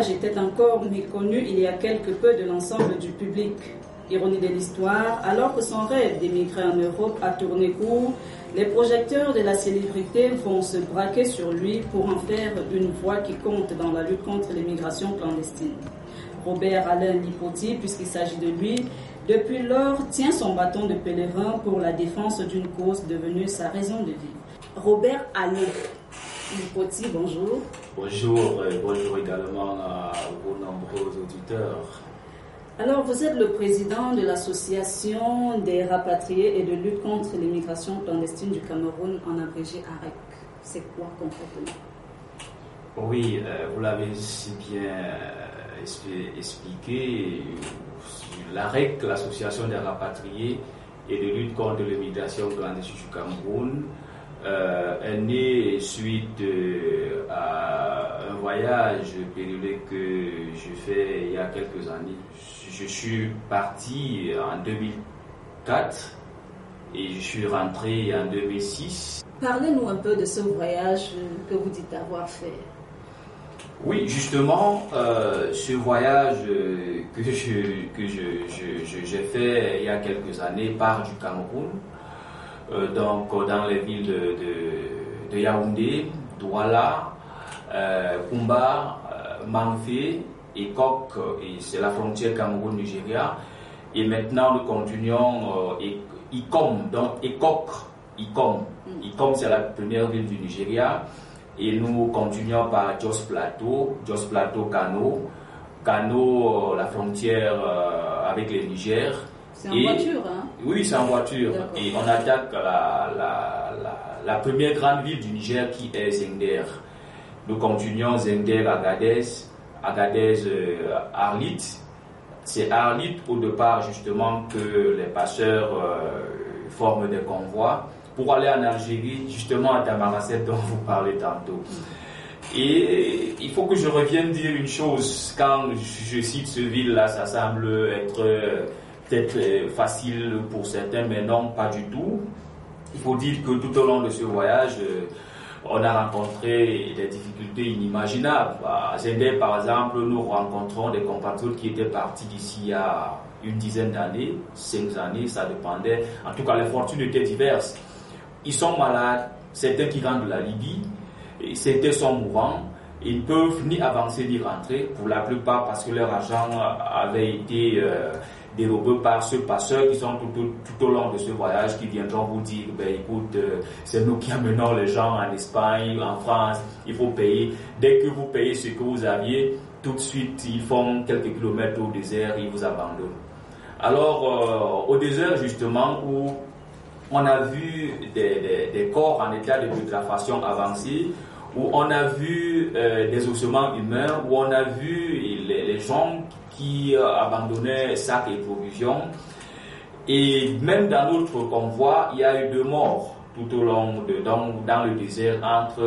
voyage était encore méconnu il y a quelque peu de l'ensemble du public. Ironie de l'histoire, alors que son rêve d'émigrer en Europe a tourné court, les projecteurs de la célébrité vont se braquer sur lui pour en faire une voix qui compte dans la lutte contre l'immigration clandestine. Robert Alain Lipoti, puisqu'il s'agit de lui, depuis lors tient son bâton de pèlerin pour la défense d'une cause devenue sa raison de vivre. Robert Alain Lipoti, bonjour. Bonjour et bonjour également à vos nombreux auditeurs. Alors, vous êtes le président de l'association des rapatriés et de lutte contre l'immigration clandestine du Cameroun, en abrégé AREC. C'est quoi concrètement? Oui, vous l'avez si bien expliqué. L'AREC, l'association des rapatriés et de lutte contre l'immigration clandestine du Cameroun, est née suite à un voyage périodique que je fais il y a quelques années. Je suis parti en 2004 et je suis rentré en 2006. Parlez-nous un peu de ce voyage que vous dites avoir fait. Oui, justement, ce voyage que j'ai fait il y a quelques années part du Cameroun, donc dans les villes de Yaoundé, Douala, Kumba, Manfé et Kok, et c'est la frontière Cameroun-Nigeria. Et maintenant nous continuons Ikom, donc Ekok, Ikom. Ikom, c'est la première ville du Nigeria. Et nous continuons par Jos Plateau, Kano, la frontière avec le Niger. C'est en voiture, hein? Oui, c'est en voiture. D'accord. Et on attaque la première grande ville du Niger qui est Zender. Nous continuons Zender, Agadez, Arlit. C'est Arlit au départ justement que les passeurs forment des convois pour aller en Algérie, justement à Tamaracet dont vous parlez tantôt. Et il faut que je revienne dire une chose. Quand je cite ce ville-là, ça semble être peut-être facile pour certains, mais non, pas du tout. Il faut dire que tout au long de ce voyage, on a rencontré des difficultés inimaginables. À Zender, par exemple, nous rencontrons des compatriotes qui étaient partis d'ici il y a une dizaine d'années, 5 années, ça dépendait. En tout cas, les fortunes étaient diverses. Ils sont malades, certains qui rentrent de la Libye, et certains sont mourants. Ils ne peuvent ni avancer ni rentrer, pour la plupart parce que leur argent avait été dérobé par ceux passeurs qui sont tout au long de ce voyage, qui viendront vous dire, écoute, c'est nous qui amenons les gens en Espagne, en France, il faut payer. Dès que vous payez ce que vous aviez, tout de suite, ils font quelques kilomètres au désert et ils vous abandonnent. Alors, au désert, justement, où on a vu des corps en état de putréfaction avancée, où on a vu des ossements humains, où on a vu les gens qui abandonnaient sacs et provisions. Et même dans notre convoi, il y a eu 2 morts tout au long dans le désert entre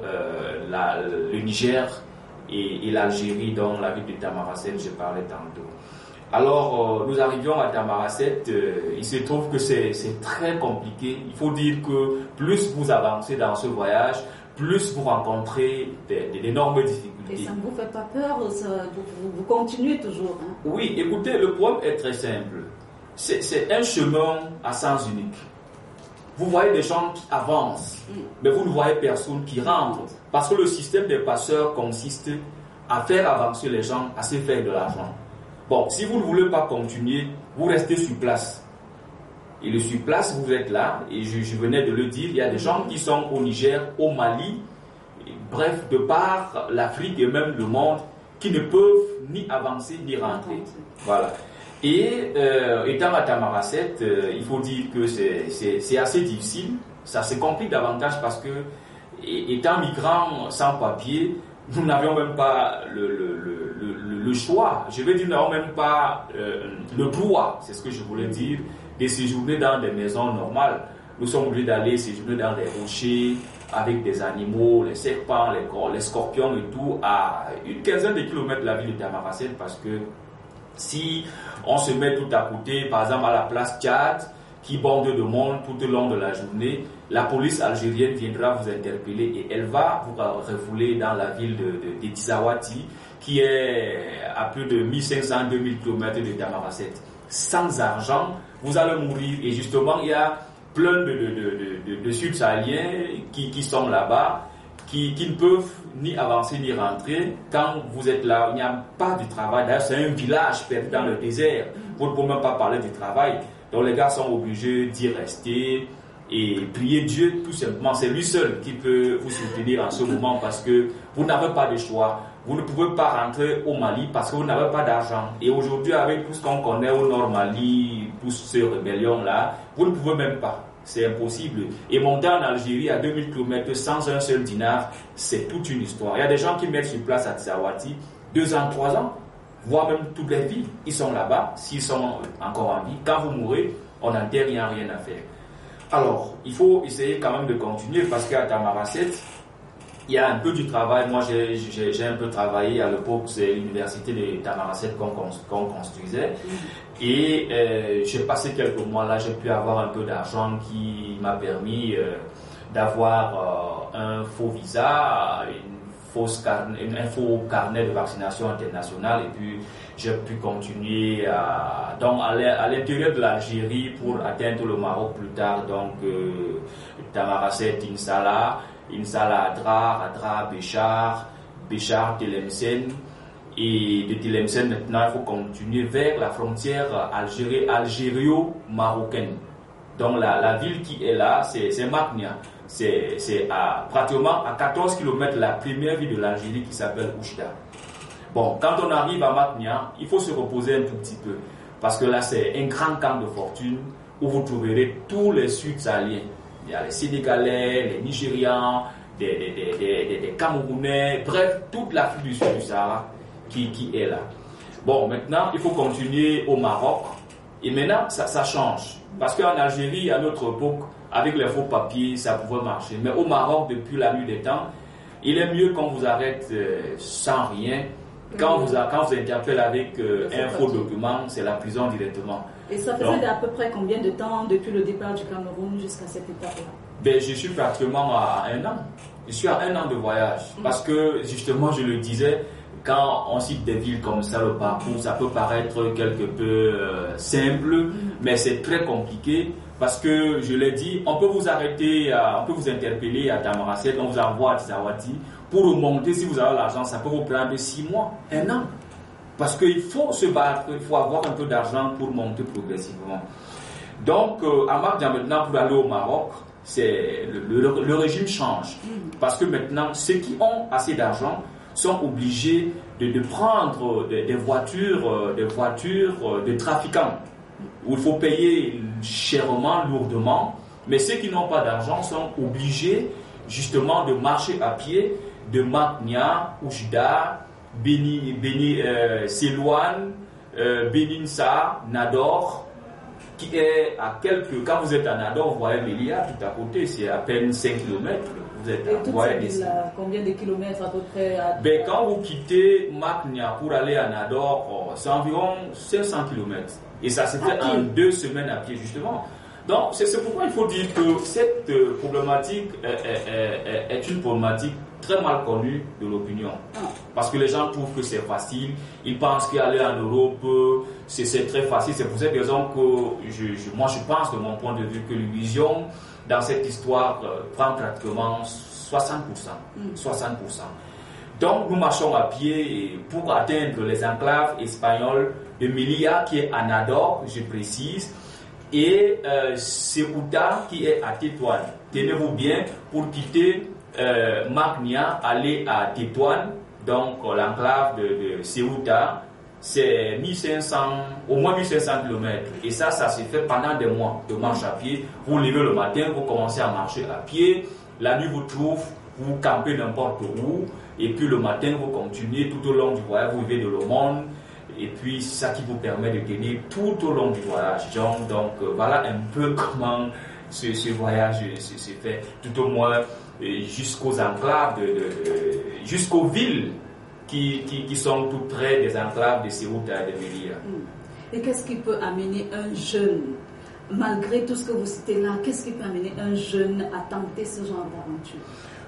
le Niger et l'Algérie, dans la ville de Tamaracet, je parlais tantôt. Alors, nous arrivions à Tamaracet, il se trouve que c'est très compliqué. Il faut dire que plus vous avancez dans ce voyage, plus vous rencontrez d'énormes difficultés. Et ça ne vous fait pas peur, vous continuez toujours, hein? Oui, écoutez, le problème est très simple. C'est un chemin à sens unique. Vous voyez des gens qui avancent, mais vous ne voyez personne qui rentre. Parce que le système des passeurs consiste à faire avancer les gens, à se faire de l'argent. Bon, si vous ne voulez pas continuer, vous restez sur place. Et le sur place, vous êtes là, et je venais de le dire, il y a des gens qui sont au Niger, au Mali, bref, de par l'Afrique et même le monde, qui ne peuvent ni avancer ni rentrer. Voilà. Et étant à Tamaracet, il faut dire que c'est assez difficile. Ça se complique davantage parce que, étant migrants sans papier, nous n'avions même pas le choix. Je veux dire, nous n'avons même pas le droit, c'est ce que je voulais dire, de séjourner dans des maisons normales. Nous sommes obligés d'aller séjourner dans des rochers avec des animaux, les serpents, les scorpions et tout, à une quinzaine de kilomètres de la ville de Tamaracet, parce que si on se met tout à côté, par exemple à la place Tchad, qui borde de monde tout au long de la journée, la police algérienne viendra vous interpeller et elle va vous refouler dans la ville de Tizawati, qui est à plus de 1500-2000 km de Tamaracet. Sans argent, vous allez mourir. Et justement, il y a plein de Sud-Sahaliens qui sont là-bas, qui ne peuvent ni avancer ni rentrer. Quand vous êtes là, il n'y a pas de travail. D'ailleurs, c'est un village perdu dans le désert. Vous ne pouvez même pas parler du travail. Donc les gars sont obligés d'y rester et prier Dieu tout simplement. C'est lui seul qui peut vous soutenir en ce moment parce que vous n'avez pas de choix. Vous ne pouvez pas rentrer au Mali parce que vous n'avez pas d'argent. Et aujourd'hui, avec tout ce qu'on connaît au Nord Mali, toutes ces rébellions-là, vous ne pouvez même pas. C'est impossible. Et monter en Algérie à 2000 km sans un seul dinar, c'est toute une histoire. Il y a des gens qui mettent sur place à Tizawati 2 ans, 3 ans, voire même toute leur vie. Ils sont là-bas, s'ils sont encore en vie. Quand vous mourrez, on n'enterre rien à faire. Alors, il faut essayer quand même de continuer parce qu'à Tamaracet, il y a un peu du travail. Moi, j'ai un peu travaillé à l'époque, c'est l'université de Tamaracet qu'on construisait. Et j'ai passé quelques mois là, j'ai pu avoir un peu d'argent qui m'a permis d'avoir un faux visa, un faux carnet de vaccination internationale. Et puis, j'ai pu continuer donc à l'intérieur de l'Algérie pour atteindre le Maroc plus tard. Donc, Tamaracet, Insala, Adrar, Béchar, Tlemcen. Et de Tlemcen, maintenant, il faut continuer vers la frontière algério-marocaine. Donc, la ville qui est là, c'est Maknia. C'est pratiquement à 14 km la première ville de l'Algérie qui s'appelle Oujda. Bon, quand on arrive à Maknia, il faut se reposer un tout petit peu. Parce que là, c'est un grand camp de fortune où vous trouverez tous les Sud-Sahaliens. Il y a les Sénégalais, les Nigérians, des Camerounais, bref, toute l'Afrique du Sud du Sahara qui est là. Bon, maintenant, il faut continuer au Maroc. Et maintenant, ça change. Parce qu'en Algérie, à notre époque, avec les faux papiers, ça pouvait marcher. Mais au Maroc, depuis la nuit des temps, il est mieux qu'on vous arrête sans rien. Quand vous interpelle avec un faux document, c'est la prison directement. Et ça faisait à peu près combien de temps depuis le départ du Cameroun jusqu'à cette étape-là? Ben, je suis pratiquement à 1 an. Je suis à 1 an de voyage. Parce que, justement, je le disais, quand on cite des villes comme ça, le parcours, ça peut paraître quelque peu simple, mais c'est très compliqué. Parce que, je l'ai dit, on peut vous arrêter, on peut vous interpeller à Tamaracet, on vous envoie à Tizawati. Pour remonter, si vous avez l'argent, ça peut vous prendre 6 mois, 1 an. Parce qu'il faut se battre, il faut avoir un peu d'argent pour monter progressivement. Donc, à Maknia maintenant, pour aller au Maroc, le régime change. Parce que maintenant, ceux qui ont assez d'argent sont obligés de prendre des voitures de trafiquants, où il faut payer chèrement, lourdement. Mais ceux qui n'ont pas d'argent sont obligés justement de marcher à pied de Maknia, Oujda, Selouane, Beninsa, Nador, qui est à quelques... Quand vous êtes à Nador, vous voyez Mélia tout à côté, c'est à peine 5 km. Vous êtes combien de kilomètres à peu près quand vous quittez Maknia pour aller à Nador, c'est environ 500 km. Et ça se fait en 2 semaines à pied, justement. Donc, c'est pourquoi il faut dire que cette problématique est une problématique très mal connue de l'opinion. Parce que les gens trouvent que c'est facile. Ils pensent qu'aller en Europe, c'est très facile. C'est pour cette raison que moi, je pense, de mon point de vue, que l'illusion dans cette histoire prend pratiquement 60%. 60%. Donc, nous marchons à pied pour atteindre les enclaves espagnoles de Melilla, qui est à Nador, je précise, et Ceuta, qui est à Tétouan. Tenez-vous bien, pour quitter Maknia, aller à Tétouan, donc l'enclave de Ceuta, c'est au moins 1500 km. Et ça se fait pendant des mois de marche à pied. Vous levez le matin, vous commencez à marcher à pied. La nuit vous trouve, vous campez n'importe où. Et puis le matin, vous continuez tout au long du voyage, vous vivez de l'aumône. Et puis c'est ça qui vous permet de tenir tout au long du voyage. Donc voilà un peu comment ce voyage se fait. Tout au moins jusqu'aux enclaves, jusqu'aux villes qui sont tout près des enclaves de Ceuta et de Melilla. Et qu'est-ce qui peut amener un jeune, malgré tout ce que vous citez là, qu'est-ce qui peut amener un jeune à tenter ce genre d'aventure?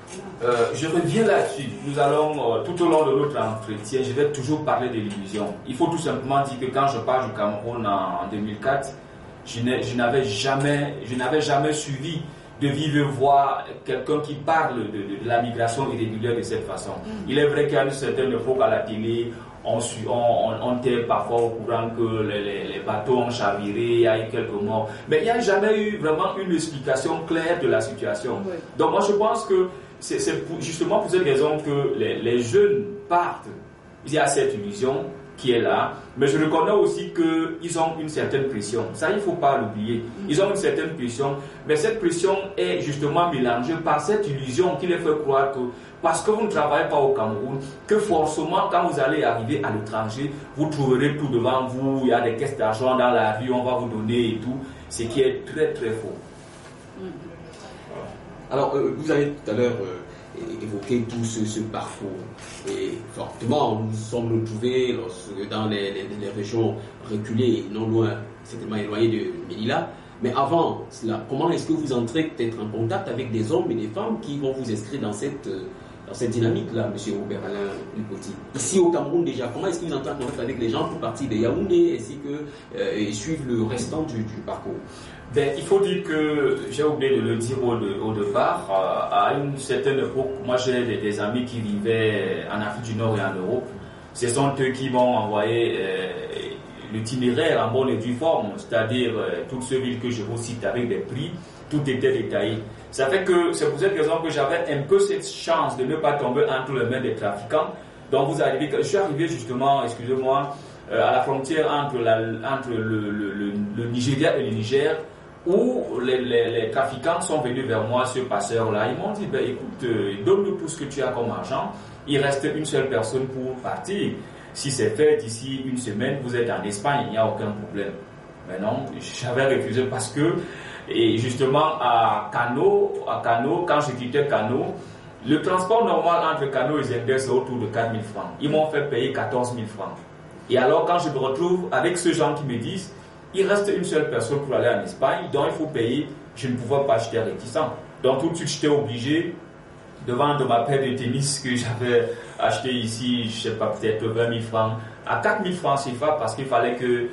Je reviens là-dessus. Nous allons, tout au long de notre entretien, je vais toujours parler de l'illusion. Il faut tout simplement dire que quand je parle du Cameroun en 2004, je n'avais jamais suivi de vive voix quelqu'un qui parle de la migration irrégulière de cette façon. Il est vrai qu'à une certaine époque à la télé, on était parfois au courant que les bateaux ont chaviré, il y a eu quelques morts. Mais il n'y a jamais eu vraiment une explication claire de la situation. Oui. Donc moi je pense que c'est justement pour cette raison que les jeunes partent. Il y a cette illusion qui est là, mais je reconnais aussi qu'ils ont une certaine pression. Ça, il ne faut pas l'oublier. Ils ont une certaine pression, mais cette pression est justement mélangée par cette illusion qui les fait croire que parce que vous ne travaillez pas au Cameroun, que forcément, quand vous allez arriver à l'étranger, vous trouverez tout devant vous, il y a des caisses d'argent dans la rue, on va vous donner et tout, ce qui est très très faux. Alors, vous avez tout à l'heure évoqué tout ce parcours. Et fortement, nous nous sommes retrouvés dans les régions reculées, non loin, certainement éloignées de Melilla. Mais avant cela, comment est-ce que vous entrez peut-être en contact avec des hommes et des femmes qui vont vous inscrire dans cette dynamique-là, M. Robert-Alain Lipoti? Ici au Cameroun déjà, comment est-ce que vous entrez en contact avec les gens pour partir de Yaoundé ainsi que et suivre le restant du parcours? Il faut dire que, j'ai oublié de le dire au départ, à une certaine époque, moi j'ai des amis qui vivaient en Afrique du Nord et en Europe. Ce sont eux qui m'ont envoyé l'itinéraire en bonne et due forme, c'est-à-dire toutes ces villes que je vous cite avec des prix, tout était détaillé. Ça fait que c'est pour cette raison que j'avais un peu cette chance de ne pas tomber entre les mains des trafiquants. Donc je suis arrivé justement, excusez-moi, à la frontière entre le Nigeria et le Niger, où les trafiquants sont venus vers moi, ce passeur-là. Ils m'ont dit, écoute, donne-nous tout ce que tu as comme argent. Il reste une seule personne pour partir. Si c'est fait d'ici une semaine, vous êtes en Espagne, il n'y a aucun problème. Mais non, j'avais refusé parce que, et justement à Kano, quand je quittais Kano, le transport normal entre Kano et Zender, c'est autour de 4 000 francs. Ils m'ont fait payer 14 000 francs. Et alors quand je me retrouve avec ceux gens qui me disent, il reste une seule personne pour aller en Espagne, donc il faut payer, je ne pouvais pas acheter réticent. Donc tout de suite, j'étais obligé de vendre ma paire de tennis que j'avais acheté ici, je ne sais pas, peut-être 20 000 francs, à 4 000 francs CFA parce qu'il fallait que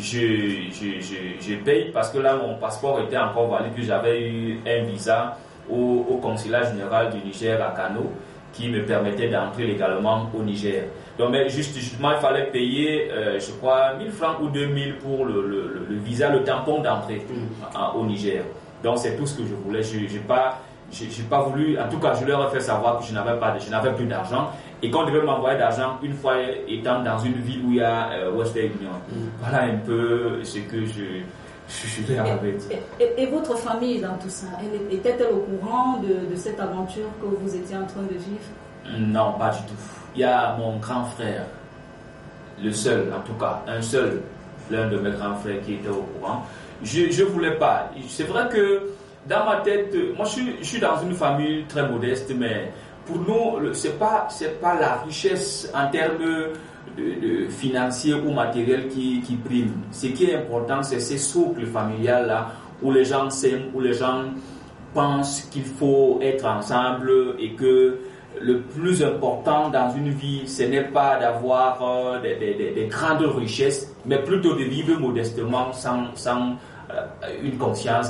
je paye, parce que là, mon passeport était encore valide, puis j'avais eu un visa au consulat général du Niger à Kano qui me permettait d'entrer légalement au Niger. Donc, mais justement, il fallait payer, je crois, 1 000 francs ou 2 000 pour le visa, le tampon d'entrée au Niger. Donc, c'est tout ce que je voulais. Je n'ai pas voulu, en tout cas, je leur ai fait savoir que je n'avais plus d'argent et qu'on devait m'envoyer d'argent une fois étant dans une ville où il y a Western Union. Voilà un peu ce que je vais avec. Et votre famille dans tout ça, était-elle au courant de cette aventure que vous étiez en train de vivre? Non, pas du tout. Il y a mon grand frère, le seul, en tout cas, l'un de mes grands frères qui était au courant. Je ne voulais pas. C'est vrai que dans ma tête, moi je suis dans une famille très modeste, mais pour nous, c'est pas la richesse en termes de financier ou matériel qui prime. Ce qui est important, c'est ces socles familiales là où les gens s'aiment, où les gens pensent qu'il faut être ensemble et que le plus important dans une vie, ce n'est pas d'avoir des grandes richesses, mais plutôt de vivre modestement sans une conscience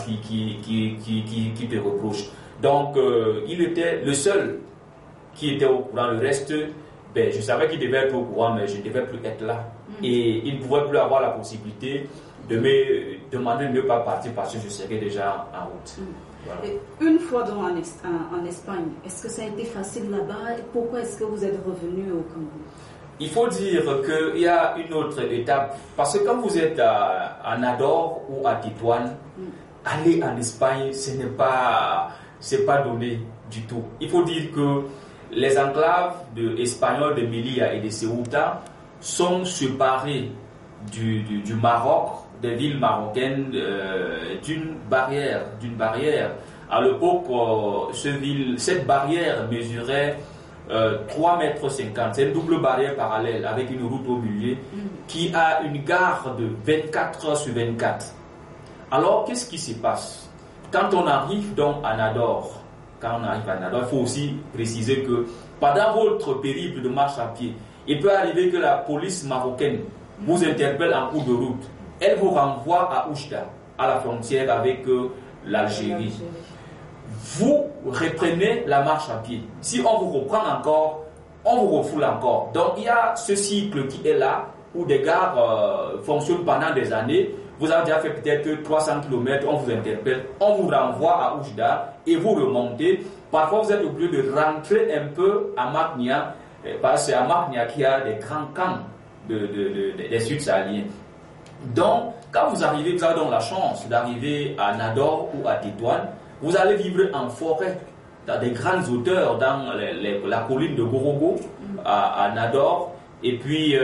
qui te reproche. Donc, il était le seul qui était au courant. Le reste, je savais qu'il devait être au courant, mais je ne devais plus être là. Et il ne pouvait plus avoir la possibilité de me demander de ne pas partir parce que je serais déjà en route. Voilà. Et une fois en Espagne, est-ce que ça a été facile là-bas? Et pourquoi est-ce que vous êtes revenu au Cameroun? Il faut dire qu'il y a une autre étape, parce que quand vous êtes à Nador ou à Tétouan, aller en Espagne, ce n'est pas donné du tout. Il faut dire que les enclaves espagnoles de Melilla et de Ceuta sont séparées du Maroc, des villes marocaines, d'une barrière. À l'époque, cette barrière mesurait 3,50 mètres. C'est une double barrière parallèle avec une route au milieu qui a une gare de 24 heures sur 24. Alors, qu'est-ce qui se passe? Quand on arrive donc à Nador, quand on arrive à Nador, il faut aussi préciser que pendant votre périple de marche à pied, il peut arriver que la police marocaine vous interpelle en cours de route. Elle vous renvoie à Oujda, à la frontière avec l'Algérie. Vous reprenez la marche à pied. Si on vous reprend encore, on vous refoule encore. Donc il y a ce cycle qui est là, où des gares fonctionnent pendant des années. Vous avez déjà fait peut-être 300 km, on vous interpelle, on vous renvoie à Oujda et vous remontez. Parfois vous êtes obligé de rentrer un peu à Maghnia, parce que c'est à Maghnia qu'il y a des grands camps des Sud-Sahaliens. Donc, quand vous arrivez, vous avez donc la chance d'arriver à Nador ou à Tétouan, vous allez vivre en forêt, dans des grandes hauteurs, dans la colline de Gorogo, à Nador, et puis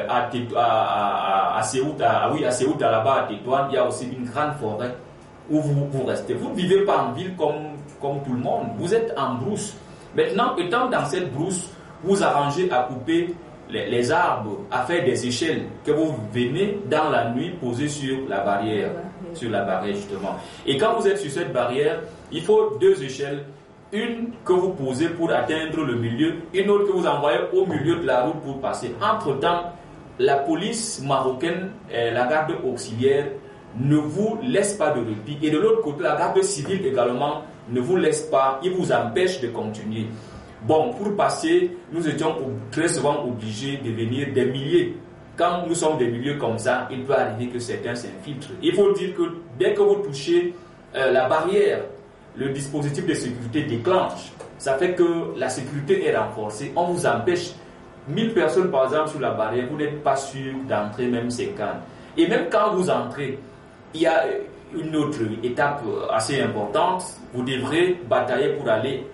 à Ceuta là-bas, à Tétouan, il y a aussi une grande forêt où vous restez. Vous ne vivez pas en ville comme tout le monde, vous êtes en brousse. Maintenant, étant dans cette brousse, vous arrangez à couper les arbres, à faire des échelles que vous venez dans la nuit poser sur la barrière, justement. Et quand vous êtes sur cette barrière, il faut 2 échelles, une que vous posez pour atteindre le milieu, une autre que vous envoyez au milieu de la route pour passer. Entre-temps, la police marocaine, la garde auxiliaire, ne vous laisse pas de répit. Et de l'autre côté, la garde civile également ne vous laisse pas, il vous empêche de continuer. Bon, pour passer, nous étions très souvent obligés de venir des milliers. Quand nous sommes des milieux comme ça, il peut arriver que certains s'infiltrent. Il faut dire que dès que vous touchez la barrière, le dispositif de sécurité déclenche. Ça fait que la sécurité est renforcée. On vous empêche. 1000 personnes, par exemple, sur la barrière, vous n'êtes pas sûr d'entrer même 50. Et même quand vous entrez, il y a une autre étape assez importante. Vous devrez batailler pour aller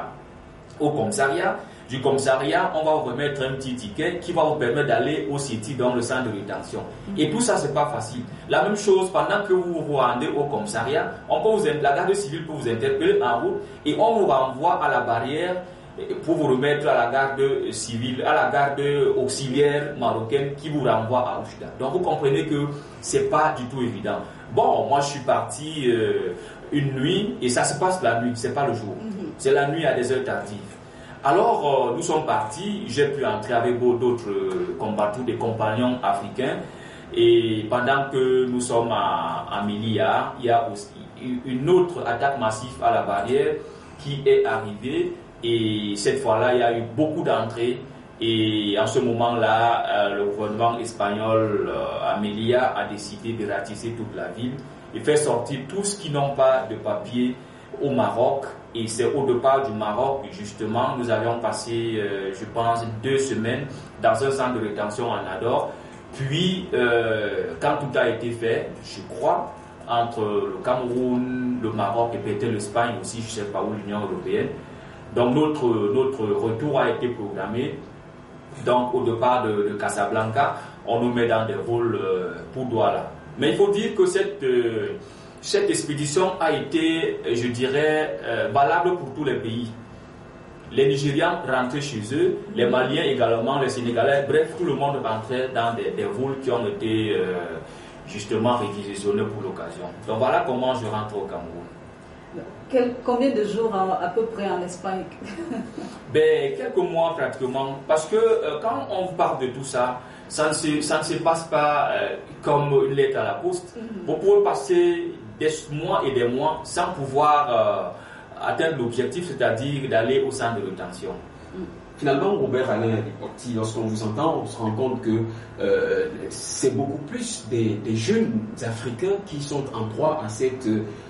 au commissariat. Du commissariat, on va vous remettre un petit ticket qui va vous permettre d'aller au CITI, dans le centre de rétention. Et tout ça, c'est pas facile. La même chose, pendant que vous vous rendez au commissariat, la garde civile peut vous interpeller en route et on vous renvoie à la barrière pour vous remettre à la garde civile, à la garde auxiliaire marocaine qui vous renvoie à Oujda. Donc vous comprenez que c'est pas du tout évident. Bon, moi je suis parti une nuit et ça se passe la nuit, c'est pas le jour. C'est la nuit à des heures tardives. Alors, nous sommes partis, j'ai pu entrer avec d'autres combattants, des compagnons africains. Et pendant que nous sommes à Milia, il y a aussi une autre attaque massive à la barrière qui est arrivée. Et cette fois-là, il y a eu beaucoup d'entrées. Et en ce moment-là, le gouvernement espagnol à Milia a décidé de ratisser toute la ville et faire sortir tous qui n'ont pas de papier au Maroc. Et c'est au départ du Maroc, justement, nous avions passé, je pense, 2 semaines dans un centre de rétention en Nador. Puis, quand tout a été fait, je crois, entre le Cameroun, le Maroc et peut-être l'Espagne aussi, je ne sais pas où, l'Union européenne. Donc, notre retour a été programmé. Donc, au départ de Casablanca, on nous met dans des vols pour Douala. Mais il faut dire que cette expédition a été, je dirais, valable pour tous les pays. Les Nigérians rentraient chez eux, les Maliens également, les Sénégalais, bref, tout le monde rentrait dans des vols qui ont été justement réquisitionnés pour l'occasion. Donc voilà comment je rentre au Cameroun. Combien de jours à peu près en Espagne? Quelques mois pratiquement, parce que quand on parle de tout ça, ça ne se passe pas comme une lettre à la poste. Vous pouvez passer des mois et des mois sans pouvoir atteindre l'objectif, c'est-à-dire d'aller au centre de rétention. Finalement, Robert Alain Riporti, lorsqu'on vous entend, on se rend compte que c'est beaucoup plus des jeunes Africains qui sont en proie à cette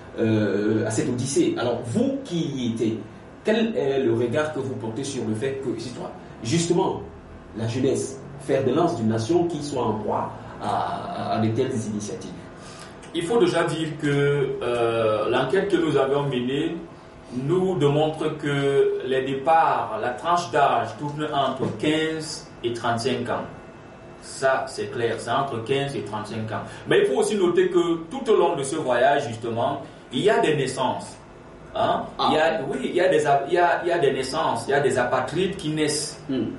odyssée. Alors, vous qui y étiez, quel est le regard que vous portez sur le fait que, justement, la jeunesse, faire de lance d'une nation qui soit en proie à de telles initiatives? Il faut déjà dire que l'enquête que nous avons menée nous démontre que les départs, la tranche d'âge tourne entre 15 et 35 ans. Ça, c'est clair, c'est entre 15 et 35 ans. Mais il faut aussi noter que tout au long de ce voyage, justement, il y a des naissances. Hein? Il y a des naissances, il y a des apatrides qui naissent.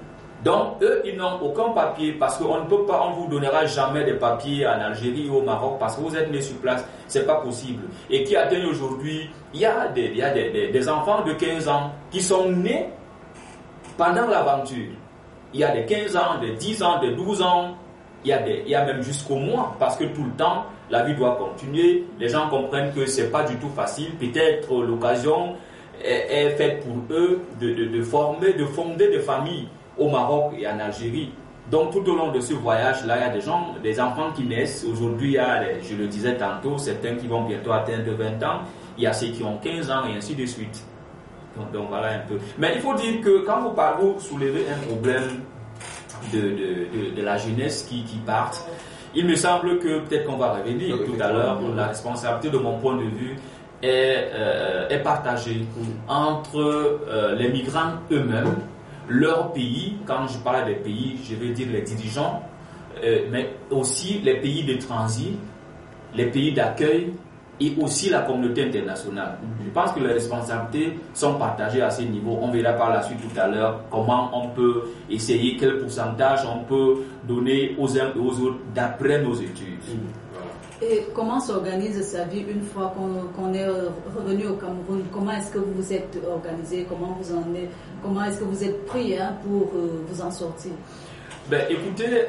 Donc, eux, ils n'ont aucun papier parce qu'on ne peut pas, on ne vous donnera jamais des papiers en Algérie ou au Maroc parce que vous êtes nés sur place. C'est pas possible. Et qui atteignent aujourd'hui, il y a des enfants de 15 ans qui sont nés pendant l'aventure. Il y a des 15 ans, des 10 ans, des 12 ans. Il y a même jusqu'au mois parce que tout le temps, la vie doit continuer. Les gens comprennent que c'est pas du tout facile. Peut-être l'occasion est faite pour eux de fonder des familles au Maroc et en Algérie. Donc tout au long de ce voyage-là, il y a des enfants qui naissent. Aujourd'hui, il y a, je le disais tantôt, certains qui vont bientôt atteindre 20 ans. Il y a ceux qui ont 15 ans et ainsi de suite. Donc voilà un peu. Mais il faut dire que quand vous soulevez un problème de la jeunesse qui partent, il me semble que peut-être qu'on va revenir tout à l'heure, la responsabilité de mon point de vue est partagée entre les migrants eux-mêmes, leur pays, quand je parle des pays, je veux dire les dirigeants, mais aussi les pays de transit, les pays d'accueil et aussi la communauté internationale. Je pense que les responsabilités sont partagées à ce niveau. On verra par la suite tout à l'heure comment on peut essayer, quel pourcentage on peut donner aux uns et aux autres d'après nos études. Et comment s'organise sa vie une fois qu'on est revenu au Cameroun? Comment est-ce que vous vous êtes organisé? Comment est-ce que vous êtes pris pour vous en sortir? Écoutez,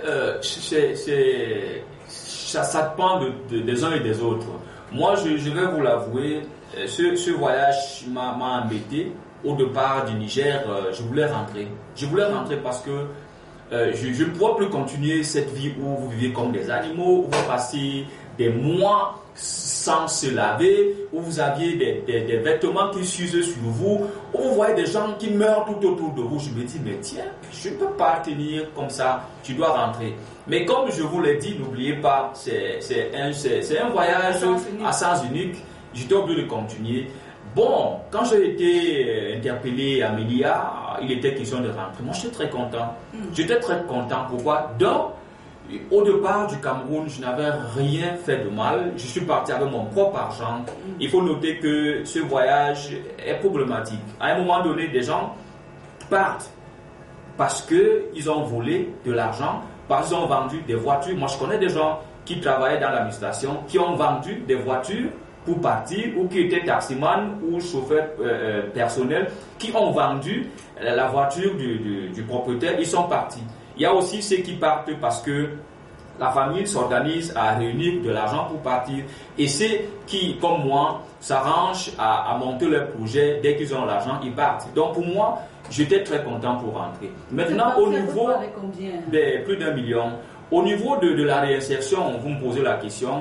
ça dépend des uns et des autres. Moi, je vais vous l'avouer, ce voyage m'a embêté. Au départ du Niger, je voulais rentrer. Je voulais rentrer parce que je ne pourrais plus continuer cette vie où vous vivez comme des animaux, où vous passez des mois sans se laver, où vous aviez des vêtements qui s'usent sur vous, où vous voyez des gens qui meurent tout autour de vous. Je me dis, mais tiens, je ne peux pas tenir comme ça, tu dois rentrer. Mais comme je vous l'ai dit, n'oubliez pas, c'est un voyage à sens unique. J'étais obligé de continuer. Bon, quand j'ai été interpellé à Mélia, il était question de rentrer. Moi, j'étais très content. J'étais très content. Pourquoi? Donc, au départ du Cameroun, je n'avais rien fait de mal. Je suis parti avec mon propre argent. Il faut noter que ce voyage est problématique. À un moment donné, des gens partent parce qu'ils ont volé de l'argent, parce qu'ils ont vendu des voitures. Moi, je connais des gens qui travaillaient dans l'administration, qui ont vendu des voitures pour partir, ou qui étaient taximan ou chauffeurs personnels, qui ont vendu la voiture du propriétaire. Ils sont partis. Il y a aussi ceux qui partent parce que la famille s'organise à réunir de l'argent pour partir. Et ceux qui, comme moi, s'arrangent à monter leur projet, dès qu'ils ont l'argent, ils partent. Donc pour moi, j'étais très content pour rentrer. Maintenant, au niveau de plus d'1 million, au niveau de la réinsertion, vous me posez la question,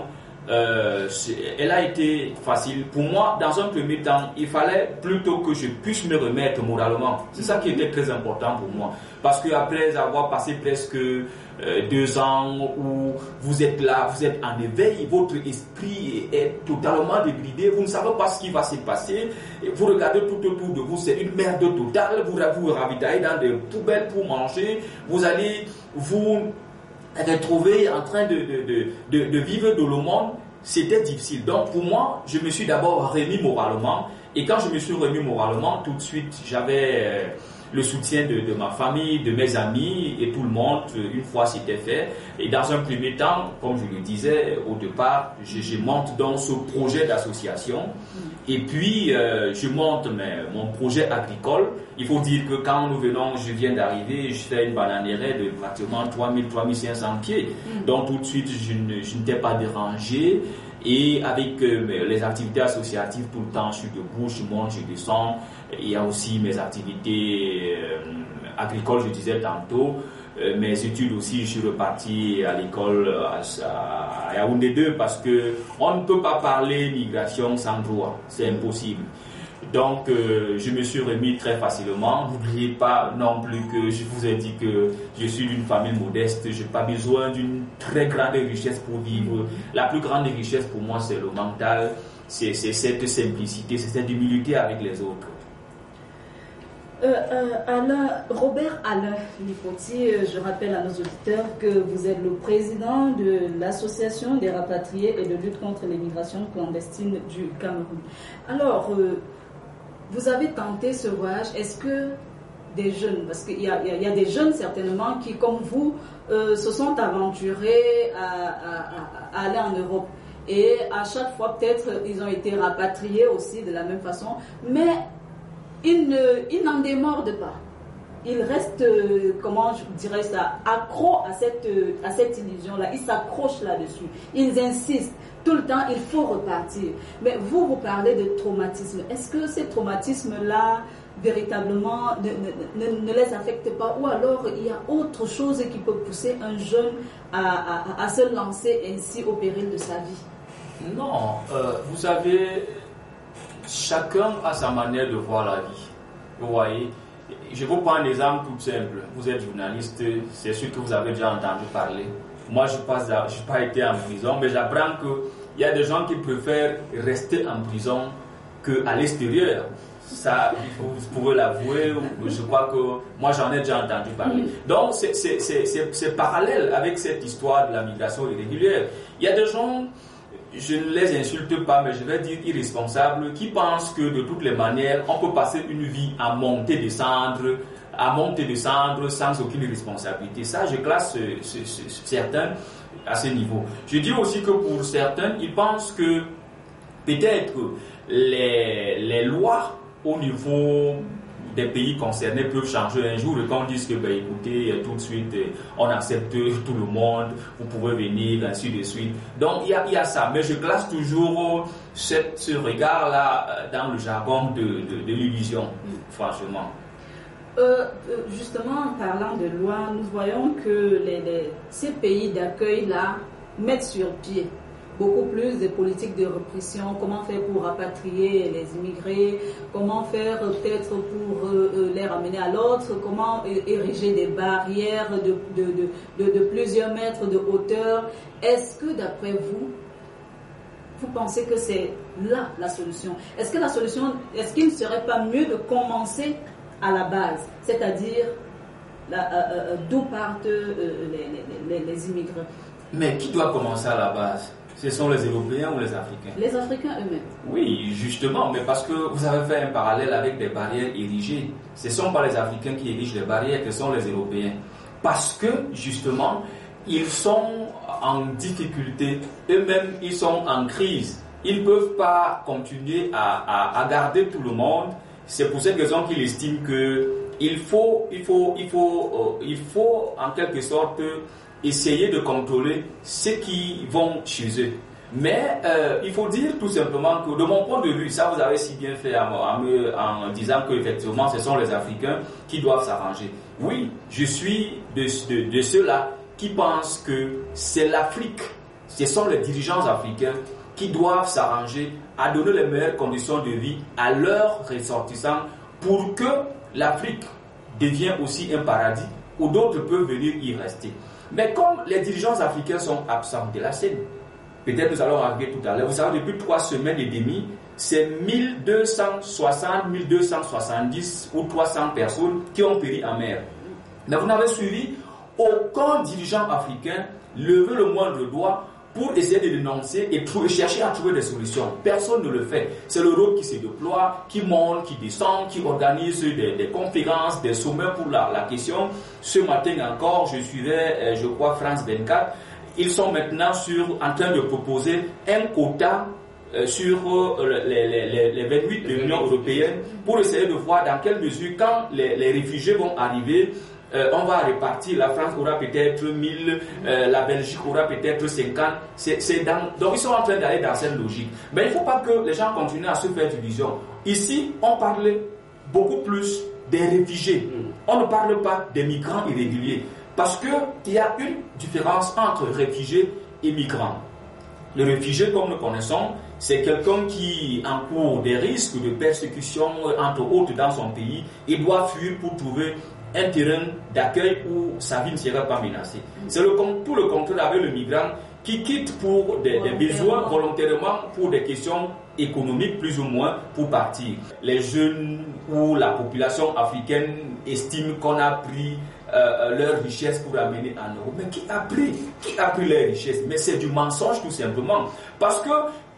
elle a été facile. Pour moi, dans un premier temps, il fallait plutôt que je puisse me remettre moralement. C'est ça qui était très important pour moi. Parce qu'après avoir passé presque 2 ans où vous êtes là, vous êtes en éveil, votre esprit est totalement débridé, vous ne savez pas ce qui va se passer, vous regardez tout autour de vous, c'est une merde totale, vous vous ravitaillez dans des poubelles pour manger, vous allez vous retrouver en train de vivre de le monde. C'était difficile. Donc pour moi, je me suis d'abord remis moralement, et quand je me suis remis moralement, tout de suite j'avais le soutien de ma famille, de mes amis et tout le monde. Une fois c'était fait, et dans un premier temps, comme je le disais au départ, je monte dans ce projet d'association, et puis je monte mon projet agricole. Il faut dire que quand je viens d'arriver, je fais une bananière de pratiquement 3000-3500 pieds. Donc tout de suite, je n'étais pas dérangé. Et avec les activités associatives, tout le temps, je suis debout, je monte, je descends. Il y a aussi mes activités agricoles, je disais tantôt. Mes études aussi, je suis reparti à l'école à Yaoundé 2 parce que on ne peut pas parler migration sans droit. C'est impossible. Donc, je me suis remis très facilement. N'oubliez pas non plus que je vous ai dit que je suis d'une famille modeste. Je n'ai pas besoin d'une très grande richesse pour vivre. La plus grande richesse pour moi, c'est le mental. C'est cette simplicité, c'est cette humilité avec les autres. Robert Alain Lipoti, je rappelle à nos auditeurs que vous êtes le président de l'association des rapatriés et de lutte contre l'immigration clandestine du Cameroun. Alors, vous avez tenté ce voyage. Est-ce que des jeunes? Parce qu'il y a des jeunes certainement qui, comme vous, se sont aventurés à aller en Europe. Et à chaque fois, peut-être, ils ont été rapatriés aussi de la même façon. Mais ils n'en démordent pas. Ils restent, comment je dirais ça, accros à cette illusion-là. Ils s'accrochent là-dessus. Ils insistent. Tout le temps, il faut repartir. Mais vous parlez de traumatisme. Est-ce que ces traumatismes-là, véritablement, ne les affectent pas? Ou alors, il y a autre chose qui peut pousser un jeune à se lancer ainsi au péril de sa vie? Non, vous savez, chacun a sa manière de voir la vie. Vous voyez, je vous prends un exemple tout simple. Vous êtes journaliste, c'est sûr que vous avez déjà entendu parler. Moi, je n'ai pas été en prison, mais j'apprends qu'il y a des gens qui préfèrent rester en prison qu'à l'extérieur. Ça, vous pouvez l'avouer, je crois que moi j'en ai déjà entendu parler. Donc c'est parallèle avec cette histoire de la migration irrégulière. Il y a des gens, je ne les insulte pas, mais je vais dire irresponsables, qui pensent que de toutes les manières, on peut passer une vie à monter, descendre sans aucune responsabilité. Ça, je classe certains à ce niveau. Je dis aussi que pour certains, ils pensent que peut-être les lois au niveau des pays concernés peuvent changer un jour et qu'on dise que écoutez, tout de suite on accepte tout le monde, vous pouvez venir, ainsi de suite. Donc il y a ça, mais je classe toujours ce regard-là dans le jargon de l'illusion, franchement. Justement, en parlant de loi, nous voyons que ces pays d'accueil-là mettent sur pied beaucoup plus de politiques de répression, comment faire pour rapatrier les immigrés, comment faire peut-être pour les ramener à l'autre, comment ériger des barrières de plusieurs mètres de hauteur. Est-ce que d'après vous pensez que c'est là la solution? Est-ce qu'il ne serait pas mieux de commencer à la base, c'est-à-dire d'où partent les immigrés? Mais qui doit commencer à la base? Ce sont les Européens ou les Africains? Les Africains eux-mêmes. Oui, justement, mais parce que vous avez fait un parallèle avec des barrières érigées. Ce ne sont pas les Africains qui érigent les barrières, ce sont les Européens. Parce que, justement, ils sont en difficulté, eux-mêmes, ils sont en crise. Ils ne peuvent pas continuer à garder tout le monde. C'est pour cette raison qu'ils estiment qu'il faut en quelque sorte essayer de contrôler ceux qui vont chez eux. Mais il faut dire tout simplement que de mon point de vue, ça vous avez si bien fait en disant qu'effectivement ce sont les Africains qui doivent s'arranger. Oui, je suis de ceux-là qui pensent que c'est l'Afrique, ce sont les dirigeants africains qui doivent s'arranger à donner les meilleures conditions de vie à leurs ressortissants pour que l'Afrique devienne aussi un paradis où d'autres peuvent venir y rester. Mais comme les dirigeants africains sont absents de la scène, peut-être nous allons arriver tout à l'heure, vous savez, depuis 3 semaines et demie, c'est 1260, 1270 ou 300 personnes qui ont péri en mer. Mais vous n'avez suivi aucun dirigeant africain lever le moindre doigt pour essayer de dénoncer et chercher à trouver des solutions. Personne ne le fait. C'est l'Europe qui se déploie, qui monte, qui descend, qui organise des conférences, des sommets pour la question. Ce matin encore, je suivais, je crois, France 24. Ils sont maintenant en train de proposer un quota sur les 28 de l'Union européenne pour essayer de voir dans quelle mesure, quand les réfugiés vont arriver, on va répartir. La France aura peut-être 1000, la Belgique aura peut-être 50. Donc ils sont en train d'aller dans cette logique. Mais il ne faut pas que les gens continuent à se faire d'illusions. Ici, on parle beaucoup plus des réfugiés. On ne parle pas des migrants irréguliers. Parce qu'il y a une différence entre réfugiés et migrants. Le réfugié, comme nous connaissons, c'est quelqu'un qui encourt des risques de persécution, entre autres, dans son pays, et doit fuir pour trouver un terrain d'accueil où sa vie ne sera pas menacée. C'est tout le contraire avec le migrant qui quitte pour des besoins volontairement, pour des questions économiques plus ou moins, pour partir. Les jeunes ou la population africaine estiment qu'on a pris leur richesse pour amener en Europe. Mais qui a pris leur richesse? Mais c'est du mensonge tout simplement. Parce que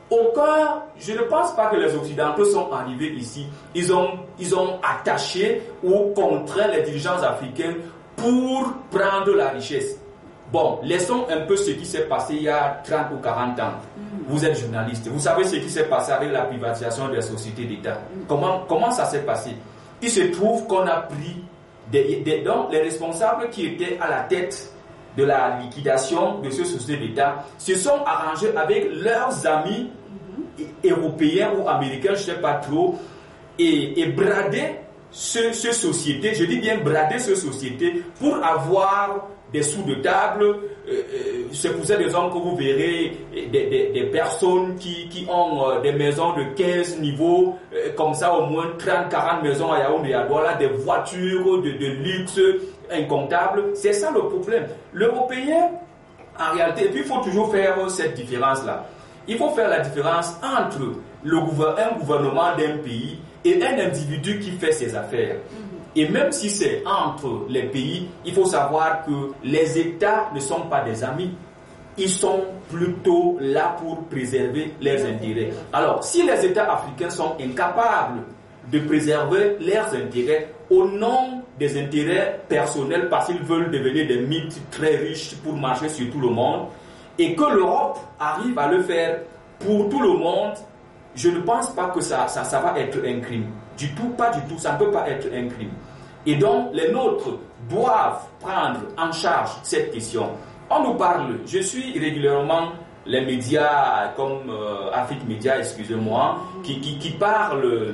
je ne pense pas que les Occidentaux sont arrivés ici. Ils ont attaché ou contraint les dirigeants africains pour prendre la richesse. Bon, laissons un peu ce qui s'est passé il y a 30 ou 40 ans. Vous êtes journaliste, vous savez ce qui s'est passé avec la privatisation des sociétés d'État. Comment ça s'est passé? Il se trouve qu'on a pris donc les responsables qui étaient à la tête de la liquidation de ces sociétés d'État se sont arrangés avec leurs amis européens ou américains, je ne sais pas trop, et brader ces sociétés, je dis bien brader ces sociétés pour avoir des sous de table. C'est pour cette raison que vous verrez des personnes qui ont des maisons de 15 niveaux, comme ça au moins 30-40 maisons à Yaoundé, à Douala, des voitures de luxe incomptables. C'est ça le problème. L'Européen, en réalité, et puis il faut toujours faire cette différence-là. Il faut faire la différence entre un gouvernement d'un pays et un individu qui fait ses affaires. Et même si c'est entre les pays, il faut savoir que les États ne sont pas des amis. Ils sont plutôt là pour préserver leurs intérêts. Alors, si les États africains sont incapables de préserver leurs intérêts au nom des intérêts personnels parce qu'ils veulent devenir des mythes très riches pour marcher sur tout le monde, et que l'Europe arrive à le faire pour tout le monde, je ne pense pas que ça va être un crime. Du tout, pas du tout, ça ne peut pas être un crime. Et donc, les nôtres doivent prendre en charge cette question. On nous parle, je suis régulièrement les médias comme Afrique Média, excusez-moi, qui parlent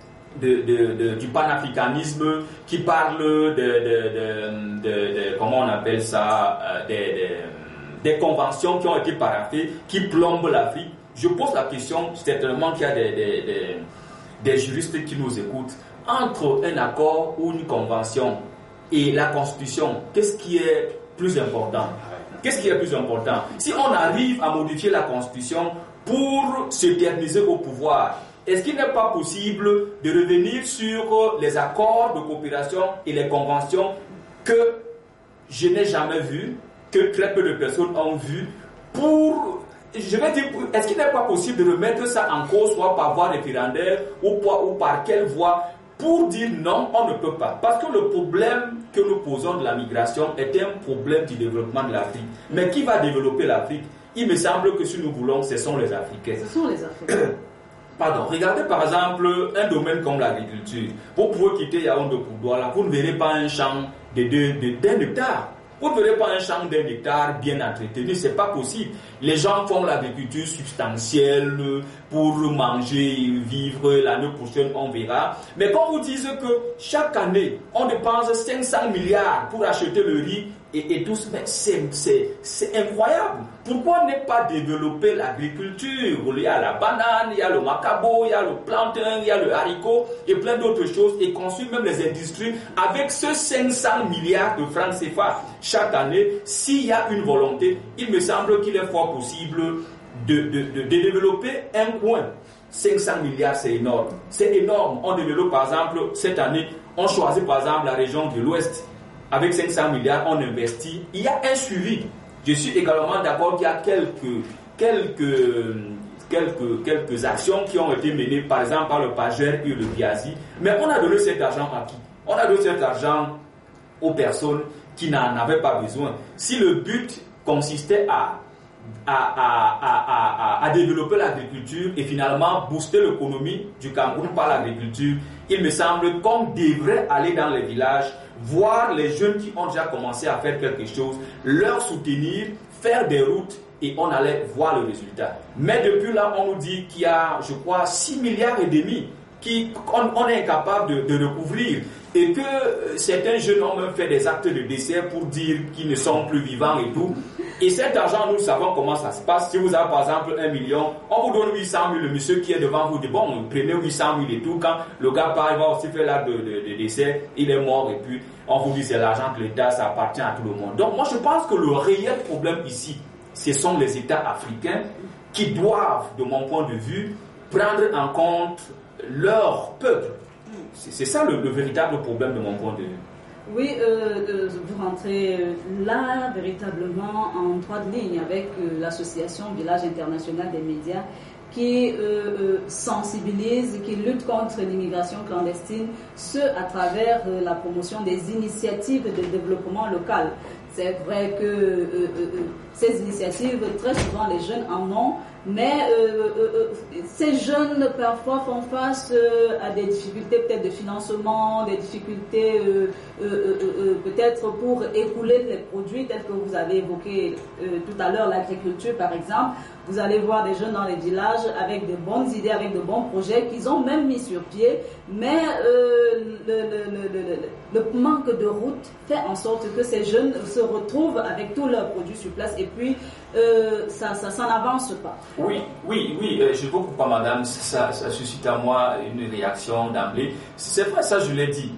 du panafricanisme, qui parlent comment on appelle ça, des conventions qui ont été paraphées, qui plombent l'Afrique. Je pose la question, certainement qu'il y a des juristes qui nous écoutent. Entre un accord ou une convention et la Constitution, qu'est-ce qui est plus important? Qu'est-ce qui est plus important? Si on arrive à modifier la Constitution pour s'éterniser au pouvoir, est-ce qu'il n'est pas possible de revenir sur les accords de coopération et les conventions que je n'ai jamais vus, que très peu de personnes ont vues, je vais dire, est-ce qu'il n'est pas possible de remettre ça en cause, soit par voie référendaire ou par quelle voie, pour dire non, on ne peut pas. Parce que le problème que nous posons de la migration est un problème du développement de l'Afrique. Mais qui va développer l'Afrique? Il me semble que si nous voulons, ce sont les Africains. Ce sont les Africains. Pardon, regardez par exemple un domaine comme l'agriculture. Vous pouvez quitter Yaoundé pour Douala, vous ne verrez pas un champ d'un hectare. Vous ne verrez pas un champ d'un hectare bien entretenu, c'est pas possible. Les gens font l'agriculture substantielle pour manger et vivre. L'année prochaine, on verra. Mais quand vous dites que chaque année, on dépense 500 milliards pour acheter le riz et tout, c'est incroyable. Pourquoi ne pas développer l'agriculture? Il y a la banane, il y a le macabo, il y a le plantain, il y a le haricot et plein d'autres choses, et construire même les industries avec ce 500 milliards de francs CFA chaque année. S'il y a une volonté, il me semble qu'il est fort possible de développer un coin. 500 milliards, c'est énorme. C'est énorme. On développe par exemple, cette année, on choisit par exemple la région de l'Ouest. Avec 500 milliards, on investit. Il y a un suivi. Je suis également d'accord qu'il y a quelques actions qui ont été menées, par exemple par le PAGER et le Biazi. Mais on a donné cet argent à qui? On a donné cet argent aux personnes qui n'en avaient pas besoin. Si le but consistait à développer l'agriculture et finalement booster l'économie du Cameroun par l'agriculture, il me semble qu'on devrait aller dans les villages, voir les jeunes qui ont déjà commencé à faire quelque chose, leur soutenir, faire des routes, et on allait voir le résultat. Mais depuis là, on nous dit qu'il y a, je crois, 6 milliards et demi qu'on est incapable de recouvrir, et que certains jeunes ont même fait des actes de décès pour dire qu'ils ne sont plus vivants et tout. Et cet argent, nous savons comment ça se passe. Si vous avez par exemple 1 million, on vous donne 800 000, le monsieur qui est devant vous dit bon, prenez 800 000 et tout. Quand le gars part, il va aussi faire l'acte de décès, il est mort, et puis on vous dit c'est l'argent de l'État, ça appartient à tout le monde. Donc moi je pense que le réel problème ici, ce sont les États africains qui doivent, de mon point de vue, prendre en compte leur peuple. C'est ça le véritable problème de mon point de vue. Oui, vous rentrez là véritablement en droite ligne avec l'association Village International des Médias qui sensibilise, qui lutte contre l'immigration clandestine, ce à travers la promotion des initiatives de développement local. C'est vrai que ces initiatives, très souvent les jeunes en ont, mais ces jeunes parfois font face à des difficultés peut-être de financement, des difficultés peut-être pour écouler les produits tels que vous avez évoqué tout à l'heure, l'agriculture par exemple. Vous allez voir des jeunes dans les villages avec de bonnes idées, avec de bons projets qu'ils ont même mis sur pied, mais le manque de route fait en sorte que ces jeunes se retrouvent avec tous leurs produits sur place et puis ça n'avance pas. Oui, je vous comprends madame, ça suscite à moi une réaction d'emblée. C'est vrai, ça je l'ai dit.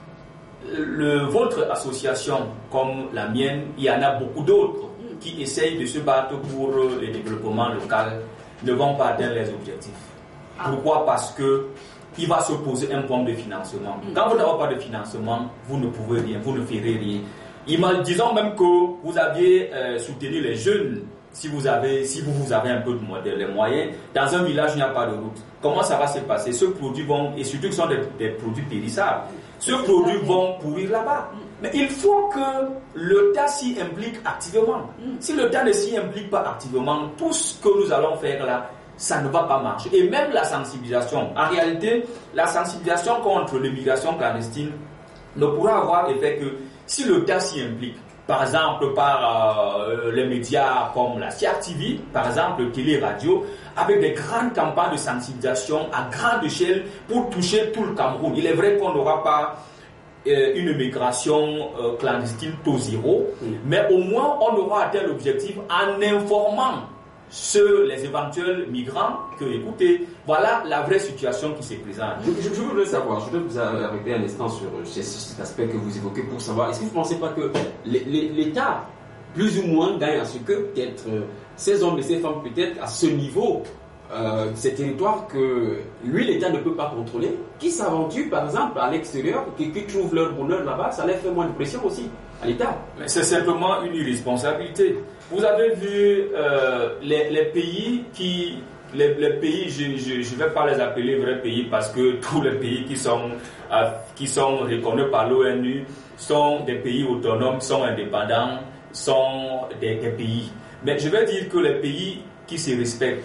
Votre association, comme la mienne, il y en a beaucoup d'autres qui essayent de se battre pour le développement local, ne vont pas atteindre les objectifs. Pourquoi? Parce que il va se poser un problème de financement. Quand vous n'avez pas de financement, vous ne pouvez rien, vous ne ferez rien. Disons même que vous aviez soutenu les jeunes, si vous avez un peu de moyens, dans un village il n'y a pas de route. Comment ça va se passer? Ceux produits vont, et surtout que ce sont des produits périssables, ceux produits vont pourrir là-bas. Mais il faut que l'État s'y implique activement. Si l'État ne s'y implique pas activement, tout ce que nous allons faire là, ça ne va pas marcher. Et même la sensibilisation. En réalité, la sensibilisation contre l'immigration clandestine ne pourra avoir effet que si l'État s'y implique. Par exemple, par les médias comme la CRTV, par exemple, télé-radio, avec des grandes campagnes de sensibilisation à grande échelle pour toucher tout le Cameroun. Il est vrai qu'on n'aura pas une migration clandestine taux zéro, mais au moins on aura atteint l'objectif en informant les éventuels migrants que, écoutez, voilà la vraie situation qui se présente. Je voudrais savoir, je voudrais vous arrêter un instant sur cet aspect que vous évoquez pour savoir, est-ce que vous ne pensez pas que l'État, plus ou moins, gagne à ce que peut-être ces hommes et ces femmes, peut-être à ce niveau, ces territoires que lui, l'État ne peut pas contrôler, qui s'aventurent par exemple à l'extérieur, qui trouvent leur bonheur là-bas, ça leur fait moins de pression aussi à l'État. Mais c'est simplement une irresponsabilité. Vous avez vu les pays les pays, je ne vais pas les appeler vrais pays parce que tous les pays qui sont reconnus par l'ONU sont des pays autonomes, sont indépendants, sont des pays. Mais je vais dire que les pays qui se respectent,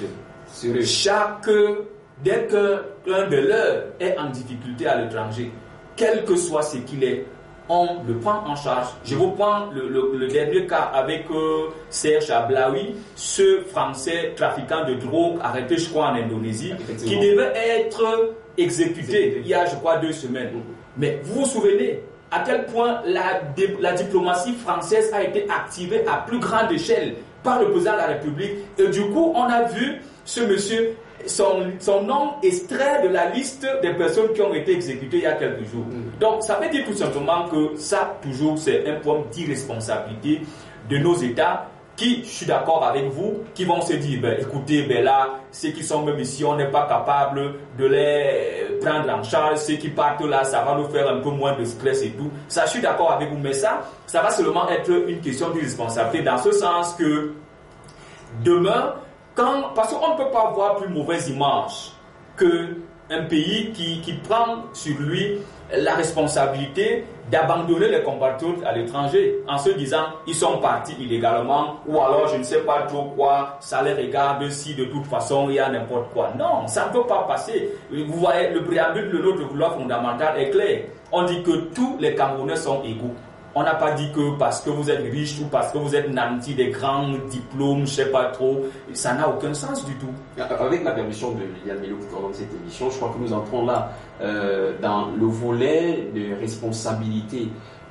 dès qu'un de leurs est en difficulté à l'étranger, quel que soit ce qu'il est, on le prend en charge. Je vous prends le dernier cas avec Serge Ablaoui, ce Français trafiquant de drogue arrêté, je crois, en Indonésie, qui devait être exécuté il y a, je crois, 2 semaines. Mais vous vous souvenez à quel point la diplomatie française a été activée à plus grande échelle par le président de la République. Et du coup, on a vu ce monsieur, son nom extrait de la liste des personnes qui ont été exécutées il y a quelques jours. Donc, ça veut dire tout simplement que ça, toujours, c'est un point d'irresponsabilité de nos États qui, je suis d'accord avec vous, qui vont se dire, écoutez, là, ceux qui sont même ici, on n'est pas capable de les prendre en charge, ceux qui partent là, ça va nous faire un peu moins de stress et tout. Ça, je suis d'accord avec vous, mais ça va seulement être une question d'irresponsabilité, dans ce sens que demain, parce qu'on ne peut pas avoir plus mauvaise image qu'un pays qui prend sur lui la responsabilité d'abandonner les compatriotes à l'étranger en se disant ils sont partis illégalement ou alors je ne sais pas trop quoi, ça les regarde si de toute façon il y a n'importe quoi. Non, ça ne peut pas passer. Vous voyez, le préambule de notre loi fondamentale est clair. On dit que tous les Camerounais sont égaux. On n'a pas dit que parce que vous êtes riche ou parce que vous êtes nanti des grands diplômes, je ne sais pas trop, ça n'a aucun sens du tout. Avec la permission de Liliane Melo qui coordonne cette émission, je crois que nous entrons là dans le volet de responsabilité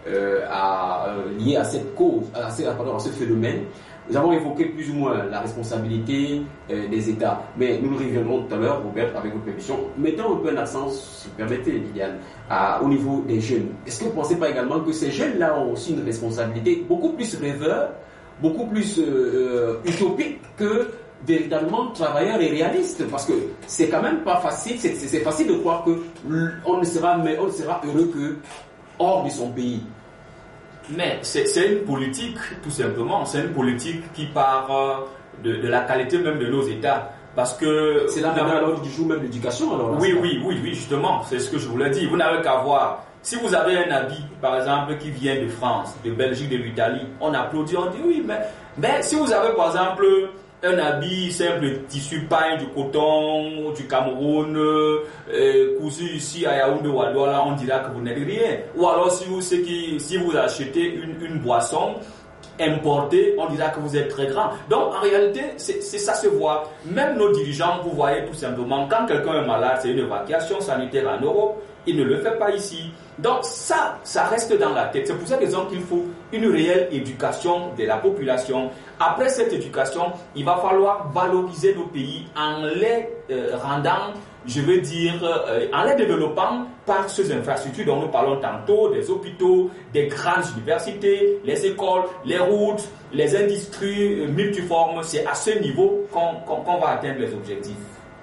lié à cette cause, à ce phénomène. Nous avons évoqué plus ou moins la responsabilité des États, mais nous reviendrons tout à l'heure, Robert, avec votre permission. Mettons un peu un accent, si vous permettez, Liliane, au niveau des jeunes. Est-ce que vous ne pensez pas également que ces jeunes-là ont aussi une responsabilité beaucoup plus rêveur, beaucoup plus utopique que véritablement travailleurs et réalistes? Parce que c'est quand même pas facile, c'est facile de croire qu'on ne sera heureux que hors de son pays. Mais c'est une politique, tout simplement. C'est une politique qui part de la qualité même de nos États. Parce que... C'est là maintenant à l'ordre du jour même l'éducation alors là, oui, justement, c'est ce que je voulais dire. Vous n'avez qu'à voir. Si vous avez un habit, par exemple, qui vient de France, de Belgique, de l'Italie, on applaudit, on dit oui, mais si vous avez par exemple un habit simple, tissu paille, du coton, du Cameroun, cousu ici à Yaoundé ou à Douala, on dira que vous n'êtes rien. Ou alors si vous achetez une boisson importé, on dira que vous êtes très grand. Donc en réalité, ça se voit. Même nos dirigeants, vous voyez tout simplement, quand quelqu'un est malade, c'est une évacuation sanitaire en Europe, il ne le fait pas ici. Donc ça reste dans la tête. C'est pour cette raison qu'il faut une réelle éducation de la population. Après cette éducation, il va falloir valoriser nos pays en les rendant, je veux dire, en les développant par ces infrastructures dont nous parlons tantôt, des hôpitaux, des grandes universités, les écoles, les routes, les industries multiformes. C'est à ce niveau qu'on va atteindre les objectifs.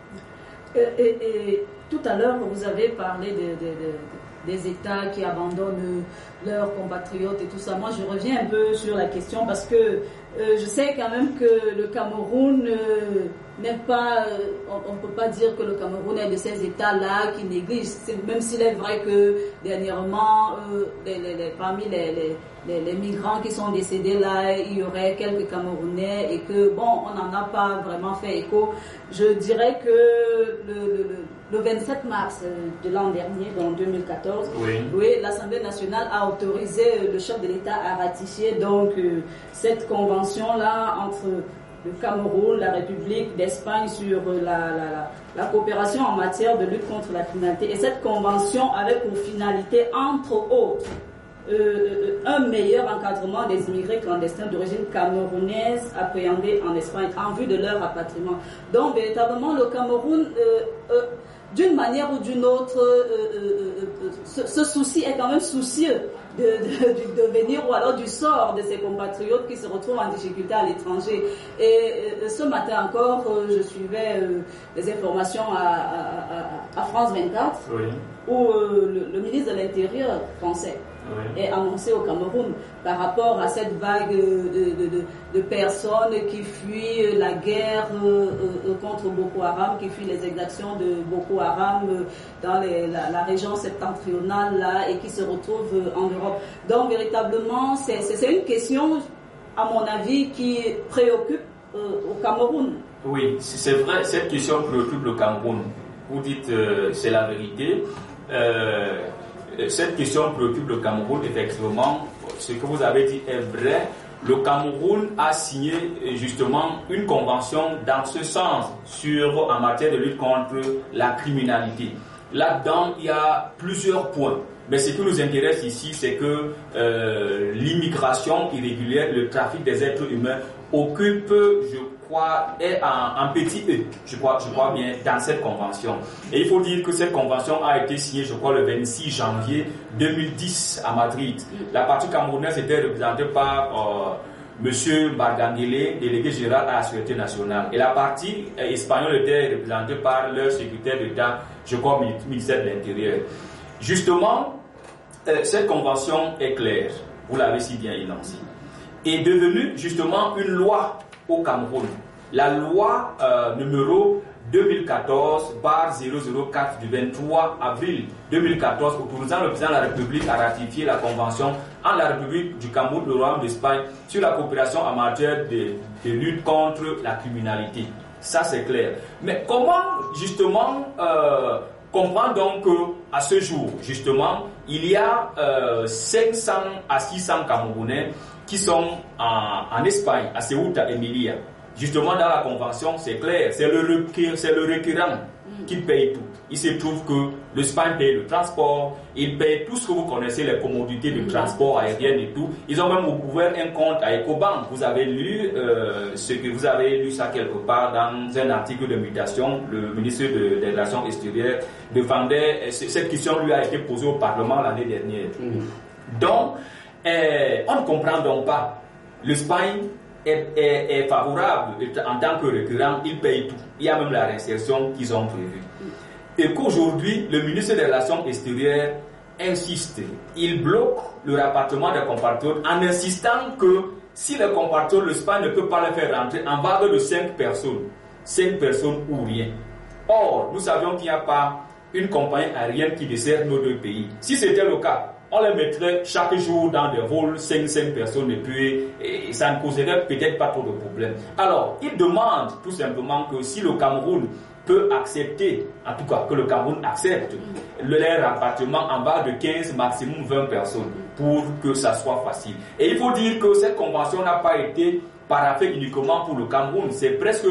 Et tout à l'heure, vous avez parlé des États qui abandonnent leurs compatriotes et tout ça. Moi, je reviens un peu sur la question parce que je sais quand même que le Cameroun n'est pas... on ne peut pas dire que le Cameroun est de ces États-là qui négligent. Même s'il est vrai que dernièrement, parmi les migrants qui sont décédés là, il y aurait quelques Camerounais et que, bon, on n'en a pas vraiment fait écho. Je dirais que le 27 mars de l'an dernier, en 2014, oui, l'Assemblée nationale a autorisé le chef de l'État à ratifier donc cette convention-là entre le Cameroun, la République d'Espagne sur la coopération en matière de lutte contre la criminalité. Et cette convention avait pour finalité, entre autres, un meilleur encadrement des immigrés clandestins d'origine camerounaise appréhendés en Espagne en vue de leur rapatriement. Donc, véritablement, le Cameroun, d'une manière ou d'une autre, ce souci est quand même soucieux du devenir ou alors du sort de ses compatriotes qui se retrouvent en difficulté à l'étranger. Et ce matin encore, je suivais les informations à France 24, oui, où le ministre de l'Intérieur français, oui, est annoncé au Cameroun par rapport à cette vague de personnes qui fuient la guerre contre Boko Haram, qui fuient les exactions de Boko Haram dans la région septentrionale là, et qui se retrouvent en Europe. Donc véritablement, c'est une question, à mon avis, qui préoccupe au Cameroun. Oui, c'est vrai, cette question préoccupe le Cameroun. Vous dites c'est la vérité. Cette question préoccupe le Cameroun, effectivement. Ce que vous avez dit est vrai. Le Cameroun a signé justement une convention dans ce sens en matière de lutte contre la criminalité. Là-dedans, il y a plusieurs points. Mais ce qui nous intéresse ici, c'est que l'immigration irrégulière, le trafic des êtres humains occupe, je crois, est en petit E, je crois bien, dans cette convention. Et il faut dire que cette convention a été signée, je crois, le 26 janvier 2010 à Madrid. La partie camerounaise était représentée par Monsieur Bargangele, délégué général à la Sécurité nationale. Et la partie espagnole était représentée par leur secrétaire d'État, je crois, ministère de l'Intérieur. Justement, cette convention est claire, vous l'avez si bien énoncé, est devenue justement une loi au Cameroun. La loi numéro 2014/004 du 23 avril 2014 autorisant le président de la République à ratifier la convention entre la République du Cameroun et le Royaume d'Espagne sur la coopération en matière de lutte contre la criminalité. Ça c'est clair. Mais comment justement comprendre donc qu'à ce jour, justement, il y a 500 à 600 Camerounais qui sont en Espagne, à Ceuta et Melilla. Justement, dans la convention, c'est clair, c'est le requérant qui paye tout. Il se trouve que l'Espagne paye le transport, il paye tout ce que vous connaissez, les commodités de transport aérien et tout. Ils ont même ouvert un compte à Ecobank. Vous avez lu vous avez lu ça quelque part dans un article de mutation. Le ministre des Relations extérieures défendait cette question, lui a été posée au Parlement l'année dernière. Donc, on ne comprend donc pas. L'Espagne est favorable en tant que récurrent, ils payent tout. Il y a même la réinsertion qu'ils ont prévue. Et qu'aujourd'hui, le ministre des Relations extérieures insiste. Il bloque le rapatriement des compatriotes en insistant que si les compatriotes, l'Espagne ne peut pas les faire rentrer en vague de 5 personnes. 5 personnes ou rien. Or, nous savions qu'il n'y a pas une compagnie aérienne qui dessert nos 2 pays. Si c'était le cas, on les mettrait chaque jour dans des vols 5 personnes et puis ça ne causerait peut-être pas trop de problèmes. Alors, ils demandent tout simplement que si le Cameroun peut accepter, en tout cas que le Cameroun accepte leur rapatriement en bas de 15, maximum 20 personnes pour que ça soit facile. Et il faut dire que cette convention n'a pas été paraphée uniquement pour le Cameroun, c'est presque,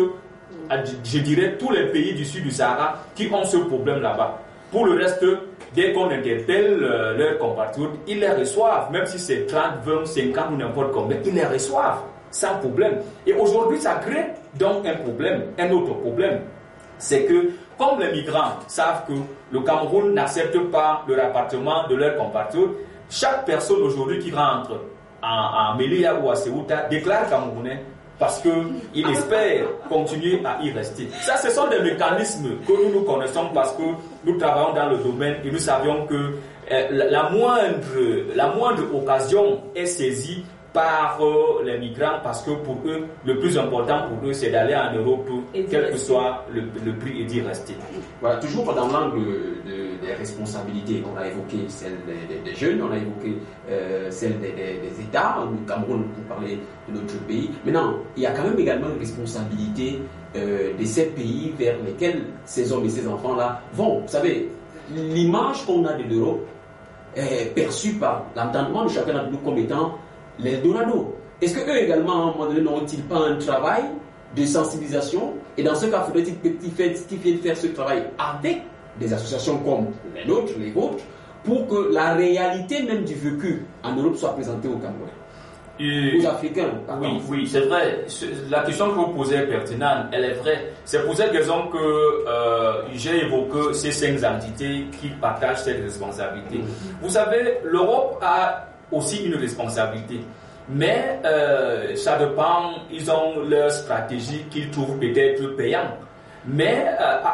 je dirais, tous les pays du sud du Sahara qui ont ce problème là-bas. Pour le reste, dès qu'on interpelle leurs compatriotes, ils les reçoivent, même si c'est 30, 20, 50 ou n'importe combien, ils les reçoivent sans problème. Et aujourd'hui, ça crée donc un problème, un autre problème. C'est que, comme les migrants savent que le Cameroun n'accepte pas le rapatriement de leurs compatriotes, chaque personne aujourd'hui qui rentre en Melilla ou à Ceuta déclare camerounais parce qu'il espère continuer à y rester. Ça, ce sont des mécanismes que nous connaissons parce que nous travaillons dans le domaine et nous savions que la moindre occasion est saisie par les migrants parce que pour eux, le plus important pour eux, c'est d'aller en Europe, quel que soit le prix, et d'y rester. Voilà, toujours dans l'angle des responsabilités, on a évoqué celle des jeunes, on a évoqué celle des États, le Cameroun pour parler de notre pays. Maintenant, il y a quand même également une responsabilité de ces pays vers lesquels ces hommes et ces enfants-là vont. Vous savez, l'image qu'on a de l'Europe est perçue par l'entendement de chacun d'entre nous comme étant l'Eldorado. Est-ce qu'eux également, à un moment donné, n'ont-ils pas un travail de sensibilisation? Et dans ce cas, faudrait-il qu'ils viennent faire ce travail avec des associations comme les nôtres, les vôtres, pour que la réalité même du vécu en Europe soit présentée aux Camerounais, aux Africains? Oui, c'est vrai. La question que vous posez est pertinente, elle est vraie. C'est pour cette raison que j'ai évoqué ces 5 entités qui partagent cette responsabilité. Vous savez, l'Europe a aussi une responsabilité. Mais ça dépend, ils ont leur stratégie qu'ils trouvent peut-être payante. Mais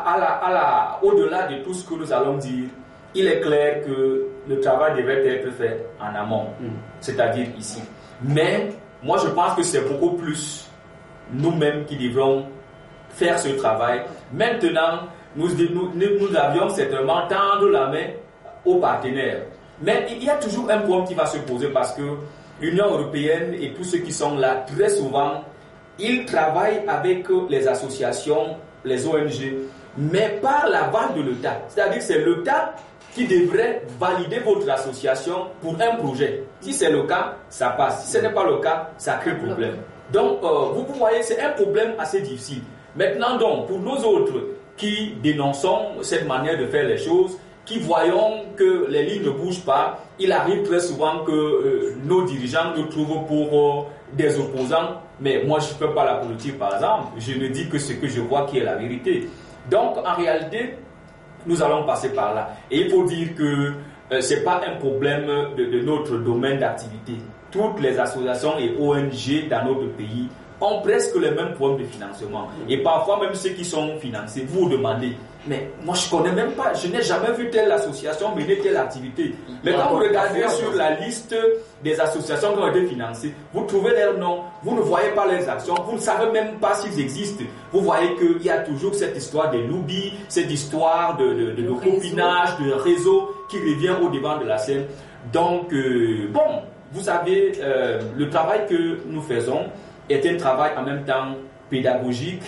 au-delà de tout ce que nous allons dire, il est clair que le travail devrait être fait en amont, c'est-à-dire ici. Mais moi je pense que c'est beaucoup plus nous-mêmes qui devrons faire ce travail. Maintenant, nous avions certainement tendre la main aux partenaires. Mais il y a toujours un point qui va se poser parce que l'Union européenne et tous ceux qui sont là, très souvent, ils travaillent avec les associations, les ONG, mais par l'aval de l'État. C'est-à-dire que c'est l'État qui devrait valider votre association pour un projet. Si c'est le cas, ça passe. Si ce n'est pas le cas, ça crée problème. Donc, vous voyez, c'est un problème assez difficile. Maintenant, donc, pour nous autres qui dénonçons cette manière de faire les choses, qui voyons que les lignes ne bougent pas, il arrive très souvent que nos dirigeants nous trouvent pour des opposants. Mais moi, je ne fais pas la politique, par exemple. Je ne dis que ce que je vois qui est la vérité. Donc, en réalité, nous allons passer par là. Et il faut dire que ce n'est pas un problème de notre domaine d'activité. Toutes les associations et ONG dans notre pays ont presque les mêmes problèmes de financement. Et parfois, même ceux qui sont financés, vous vous demandez, mais moi je ne connais même pas, je n'ai jamais vu telle association mener telle activité. Mais quand vous regardez sur la liste des associations qui ont été financées, vous trouvez leurs noms, vous ne voyez pas leurs actions, vous ne savez même pas s'ils existent. Vous voyez qu'il y a toujours cette histoire des lobbies, cette histoire de copinage, de réseau qui revient au devant de la scène. Donc, bon, vous savez, le travail que nous faisons est un travail en même temps pédagogique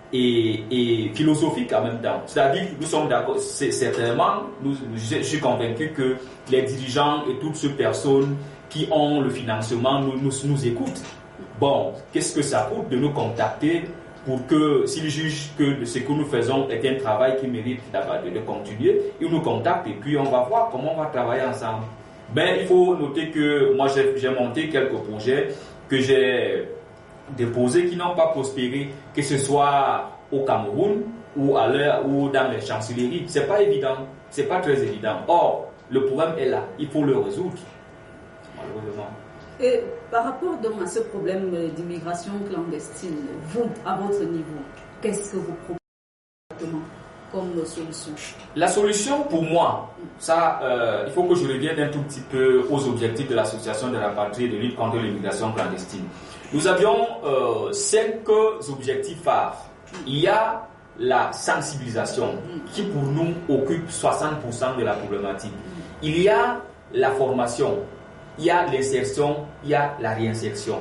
et philosophique en même temps. C'est-à-dire que nous sommes d'accord, certainement, je suis convaincu que les dirigeants et toutes ces personnes qui ont le financement nous écoutent. Bon, qu'est-ce que ça coûte de nous contacter pour que, s'ils jugent que ce que nous faisons est un travail qui mérite de continuer, ils nous contactent et puis on va voir comment on va travailler ensemble. Ben, il faut noter que moi j'ai monté quelques projets que j'ai déposés qui n'ont pas prospéré, que ce soit au Cameroun ou dans les chancelleries. C'est pas évident, c'est pas très évident. Or, le problème est là, il faut le résoudre, malheureusement. Et par rapport donc à ce problème d'immigration clandestine, vous, à votre niveau, qu'est-ce que vous proposez comme solution? La solution pour moi, ça, il faut que je revienne un tout petit peu aux objectifs de l'association de la patrie de lutte contre l'immigration clandestine. Nous avions 5 objectifs phares Il y a la sensibilisation qui pour nous occupe 60% de la problématique. Il y a la formation, il y a l'insertion, il y a la réinsertion.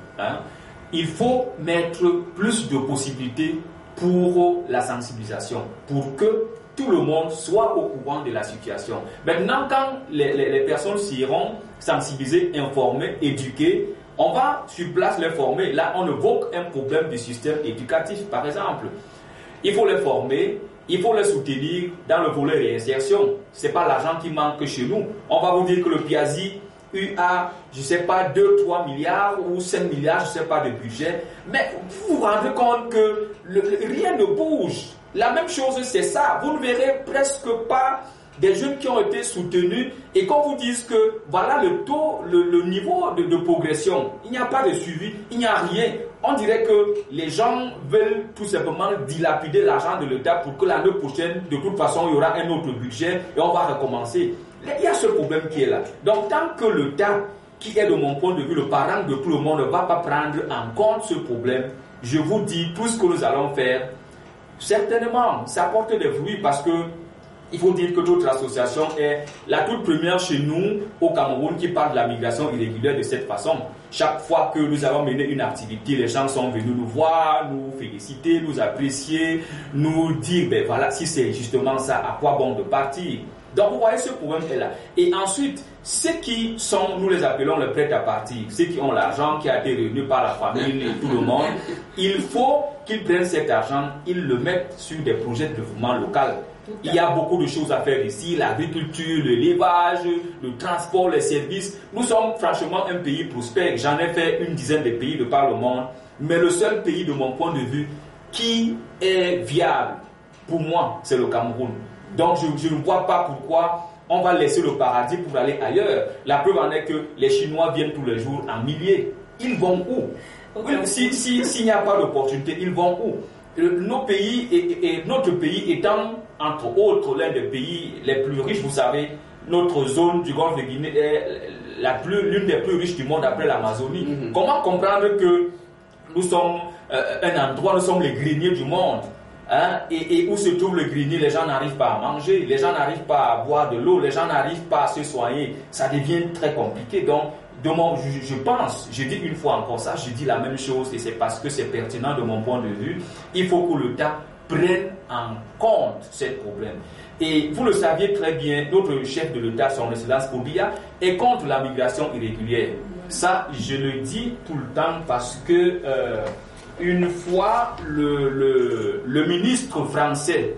Il faut mettre plus de possibilités pour la sensibilisation, pour que tout le monde soit au courant de la situation. Maintenant, quand les personnes seront sensibilisées, informées, éduquées, on va sur place les former. Là, on évoque un problème du système éducatif, par exemple. Il faut les former, il faut les soutenir dans le volet réinsertion. Ce n'est pas l'argent qui manque chez nous. On va vous dire que le PIAZI a, je ne sais pas, 2-3 milliards ou 5 milliards, je ne sais pas, de budget. Mais vous vous rendez compte que rien ne bouge. La même chose, c'est ça. Vous ne verrez presque pas des jeunes qui ont été soutenus et qu'on vous dise que voilà le taux, le niveau de progression. Il n'y a pas de suivi, il n'y a rien. On dirait que les gens veulent tout simplement dilapider l'argent de l'État pour que l'année prochaine, de toute façon, il y aura un autre budget et on va recommencer. Il y a ce problème qui est là. Donc, tant que l'État, qui est de mon point de vue le parent de tout le monde, ne va pas prendre en compte ce problème, je vous dis, tout ce que nous allons faire, certainement, ça porte des fruits parce que il faut dire que notre association est la toute première chez nous au Cameroun qui parle de la migration irrégulière de cette façon. Chaque fois que nous avons mené une activité, les gens sont venus nous voir, nous féliciter, nous apprécier, nous dire, ben voilà, si c'est justement ça, à quoi bon de partir? Donc vous voyez, ce problème est là. Et ensuite, ceux qui sont, nous les appelons les prêts à partir, ceux qui ont l'argent qui a été réuni par la famille et tout le monde, il faut qu'ils prennent cet argent, ils le mettent sur des projets de développement local. Il y a beaucoup de choses à faire ici, l'agriculture, l'élevage, le transport, les services. Nous sommes franchement un pays prospère. J'en ai fait une dizaine de pays de par le monde, mais le seul pays de mon point de vue qui est viable, pour moi, c'est le Cameroun. Donc je ne vois pas pourquoi on va laisser le paradis pour aller ailleurs. La preuve en est que les Chinois viennent tous les jours en milliers. Ils vont où? Okay. S'il n'y a pas d'opportunité, ils vont où? Nos pays et notre pays étant entre autres l'un des pays les plus riches, vous savez, notre zone du Golfe de Guinée est l'une des plus riches du monde après l'Amazonie. Comment comprendre que nous sommes un endroit, nous sommes les greniers du monde, hein, et où se trouve le grenier, les gens n'arrivent pas à manger, les gens n'arrivent pas à boire de l'eau, les gens n'arrivent pas à se soigner, ça devient très compliqué. Donc je pense, je dis une fois encore ça, je dis la même chose et c'est parce que c'est pertinent de mon point de vue, il faut que l'État prenne en compte ce problème. Et vous le saviez très bien, notre chef de l'État, son Excellence Kobia, est contre la migration irrégulière. Ça, je le dis tout le temps parce que une fois le ministre français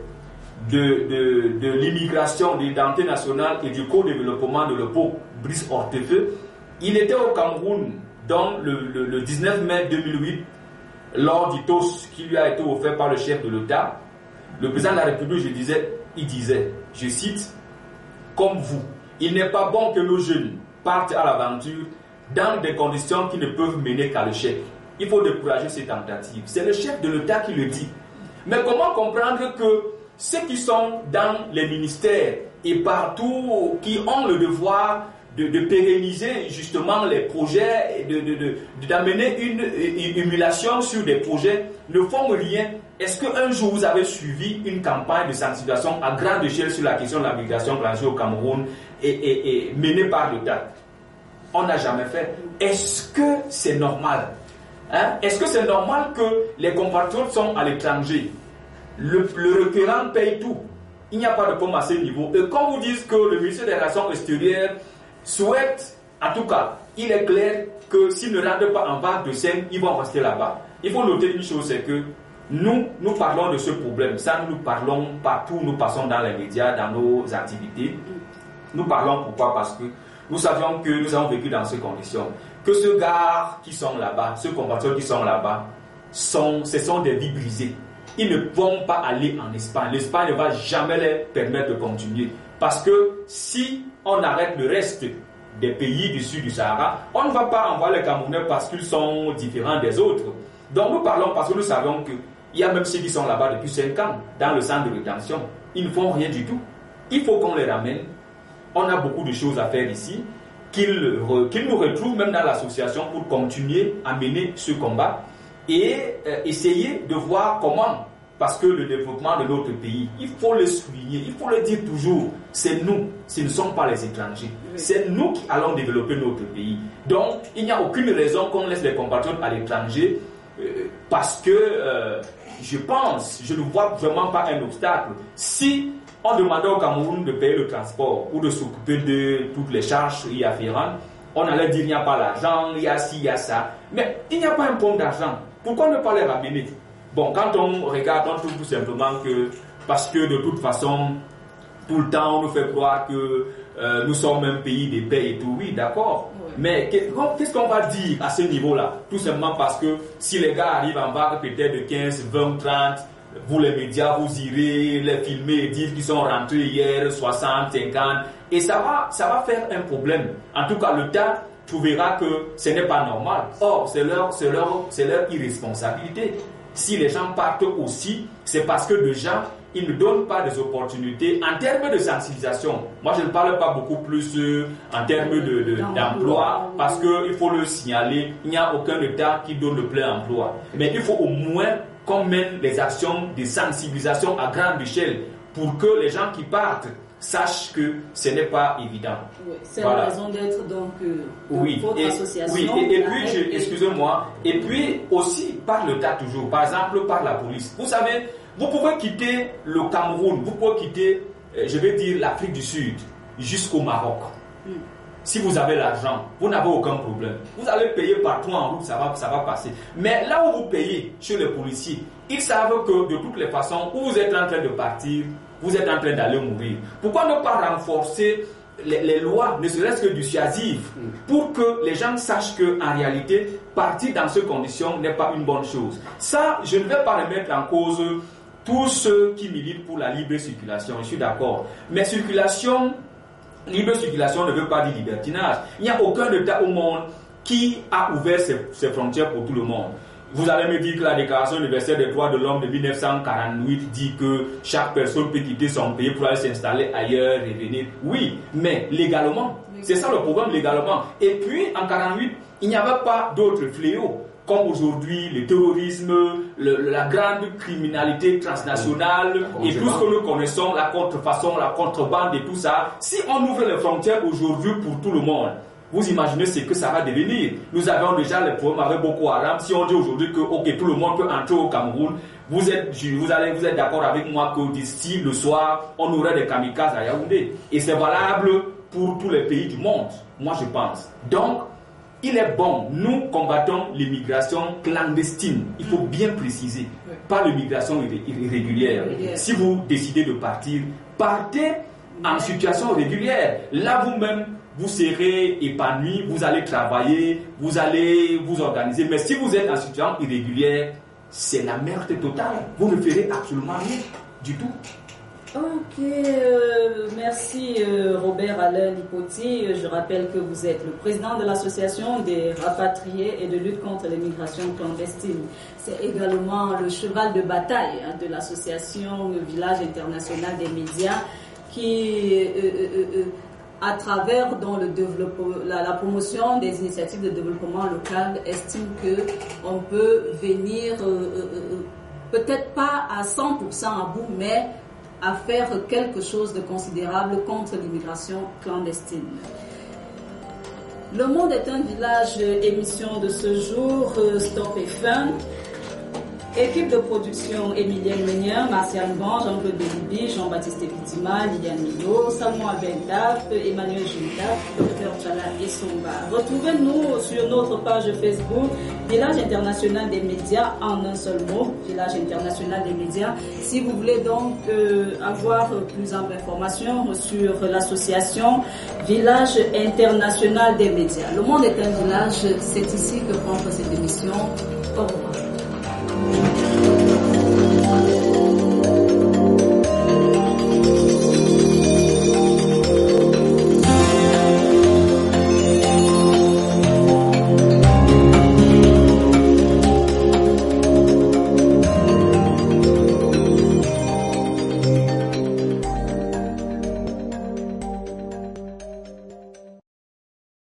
de l'immigration, de l'identité nationale et du co-développement de l'EPO, Brice Hortefeux, il était au Cameroun dans le 19 mai 2008 lors du toast qui lui a été offert par le chef de l'État. Le président de la République, il disait, je cite, comme vous, il n'est pas bon que nos jeunes partent à l'aventure dans des conditions qui ne peuvent mener qu'à l'échec. Il faut décourager ces tentatives. C'est le chef de l'État qui le dit. Mais comment comprendre que ceux qui sont dans les ministères et partout, qui ont le devoir de pérenniser justement les projets, d'amener une émulation sur des projets, ne font rien. Est-ce qu'un jour vous avez suivi une campagne de sensibilisation à grande échelle sur la question de la migration clandestine au Cameroun et menée par l'État? On n'a jamais fait. Est-ce que c'est normal? Est-ce que c'est normal que les compatriotes sont à l'étranger? Le requérant paye tout. Il n'y a pas de pomme à ce niveau. Et quand vous dites que le ministère des Relations extérieures souhaite, en tout cas, il est clair que s'ils ne rentrent pas en vague de 5, ils vont rester là-bas. Il faut noter une chose, c'est que nous parlons de ce problème. Ça, nous parlons partout, nous passons dans les médias, dans nos activités. Nous parlons pourquoi? Parce que nous savions que nous avons vécu dans ces conditions. Que ceux gars qui sont là-bas, ceux compatriotes qui sont là-bas, ce sont des vies brisées. Ils ne vont pas aller en Espagne. L'Espagne ne va jamais les permettre de continuer. Parce que si on arrête le reste des pays du sud du Sahara, on ne va pas envoyer les Camerounais parce qu'ils sont différents des autres. Donc nous parlons parce que nous savons qu'il y a même ceux qui sont là-bas depuis 5 ans, dans le centre de rétention. Ils ne font rien du tout. Il faut qu'on les ramène. On a beaucoup de choses à faire ici. Qu'ils nous retrouvent même dans l'association pour continuer à mener ce combat. et essayer de voir comment, parce que le développement de notre pays, il faut le souligner, il faut le dire toujours, c'est nous, ce ne sont pas les étrangers, c'est nous qui allons développer notre pays. Donc, il n'y a aucune raison qu'on laisse les compatriotes à l'étranger, parce que je ne vois vraiment pas un obstacle. Si on demandait au Cameroun de payer le transport ou de s'occuper de toutes les charges y afférentes, on allait dire il n'y a pas l'argent, il y a ci, il y a ça. Mais il n'y a pas un pont d'argent. Pourquoi ne pas les ramener? Bon, quand on regarde, on trouve tout simplement que, parce que de toute façon, tout le temps, on nous fait croire que nous sommes un pays de paix et tout. Oui, d'accord. Oui. Mais qu'est-ce qu'on va dire à ce niveau-là? Tout simplement parce que si les gars arrivent en vague peut-être de 15, 20, 30, vous les médias, vous irez les filmer et dire qu'ils sont rentrés hier, 60, 50, et ça va faire un problème. En tout cas, le temps trouvera que ce n'est pas normal. Or, c'est leur irresponsabilité. Si les gens partent aussi, c'est parce que déjà, ils ne donnent pas des opportunités en termes de sensibilisation. Moi, je ne parle pas beaucoup plus en termes d'emploi, parce qu'il faut le signaler, il n'y a aucun État qui donne le plein emploi. Mais il faut au moins qu'on mène des actions de sensibilisation à grande échelle pour que les gens qui partent sachent que ce n'est pas évident. Oui, c'est la raison d'être donc votre association. Oui, et puis, excusez-moi, et puis aussi par l'État toujours, par exemple par la police. Vous savez, vous pouvez quitter le Cameroun, vous pouvez quitter, je vais dire, l'Afrique du Sud jusqu'au Maroc. Si vous avez l'argent, vous n'avez aucun problème. Vous allez payer partout en route, ça va passer. Mais là où vous payez, chez les policiers, ils savent que de toutes les façons, où vous êtes en train de partir, vous êtes en train d'aller mourir. Pourquoi ne pas renforcer les lois, ne serait-ce que dissuasives, pour que les gens sachent qu'en réalité, partir dans ces conditions n'est pas une bonne chose. Ça, je ne vais pas remettre en cause tous ceux qui militent pour la libre circulation, je suis d'accord. Mais libre circulation ne veut pas dire libertinage. Il n'y a aucun État au monde qui a ouvert ses frontières pour tout le monde. Vous allez me dire que la Déclaration universelle des droits de l'homme de 1948 dit que chaque personne peut quitter son pays pour aller s'installer ailleurs et venir. Oui, mais légalement. C'est ça le problème, légalement. Et puis, en 1948, il n'y avait pas d'autres fléaux, comme aujourd'hui le terrorisme, la grande criminalité transnationale et tout ce que nous connaissons, la contrefaçon, la contrebande et tout ça. Si on ouvre les frontières aujourd'hui pour tout le monde, vous imaginez ce que ça va devenir. Nous avons déjà les problèmes avec Boko Haram. Si on dit aujourd'hui que tout le monde peut entrer au Cameroun, vous êtes d'accord avec moi que d'ici le soir, on aurait des kamikazes à Yaoundé. Et c'est valable pour tous les pays du monde, moi je pense. Donc, il est bon, nous combattons l'immigration clandestine. Il faut bien préciser, pas l'immigration irrégulière. Si vous décidez de partir, partez en situation régulière. Là, vous-même, vous serez épanoui, vous allez travailler, vous allez vous organiser. Mais si vous êtes en situation irrégulière, c'est la merde totale. Vous ne ferez absolument rien du tout. Ok, merci Robert Alain Lipoti. Je rappelle que vous êtes le président de l'association des rapatriés et de lutte contre l'immigration clandestine. C'est également le cheval de bataille de l'association Village international des médias qui, à travers dans le la promotion des initiatives de développement local, estime qu'on peut venir, peut-être pas à 100% à bout, mais à faire quelque chose de considérable contre l'immigration clandestine. Le Monde est un village, émission de ce jour, Stop et Fin. Équipe de production, Emilienne Meunier, Martial Ban, Jean-Claude Delibi, Jean-Baptiste Epitima, Liliane Milo, Samuel Abendaf, Emmanuel Gilda, Dr Chala et Somba. Retrouvez-nous sur notre page Facebook, Village international des médias, en un seul mot, Village international des médias. Si vous voulez donc avoir plus d'informations sur l'association Village international des médias. Le Monde est un village, c'est ici que prend cette émission. Au revoir.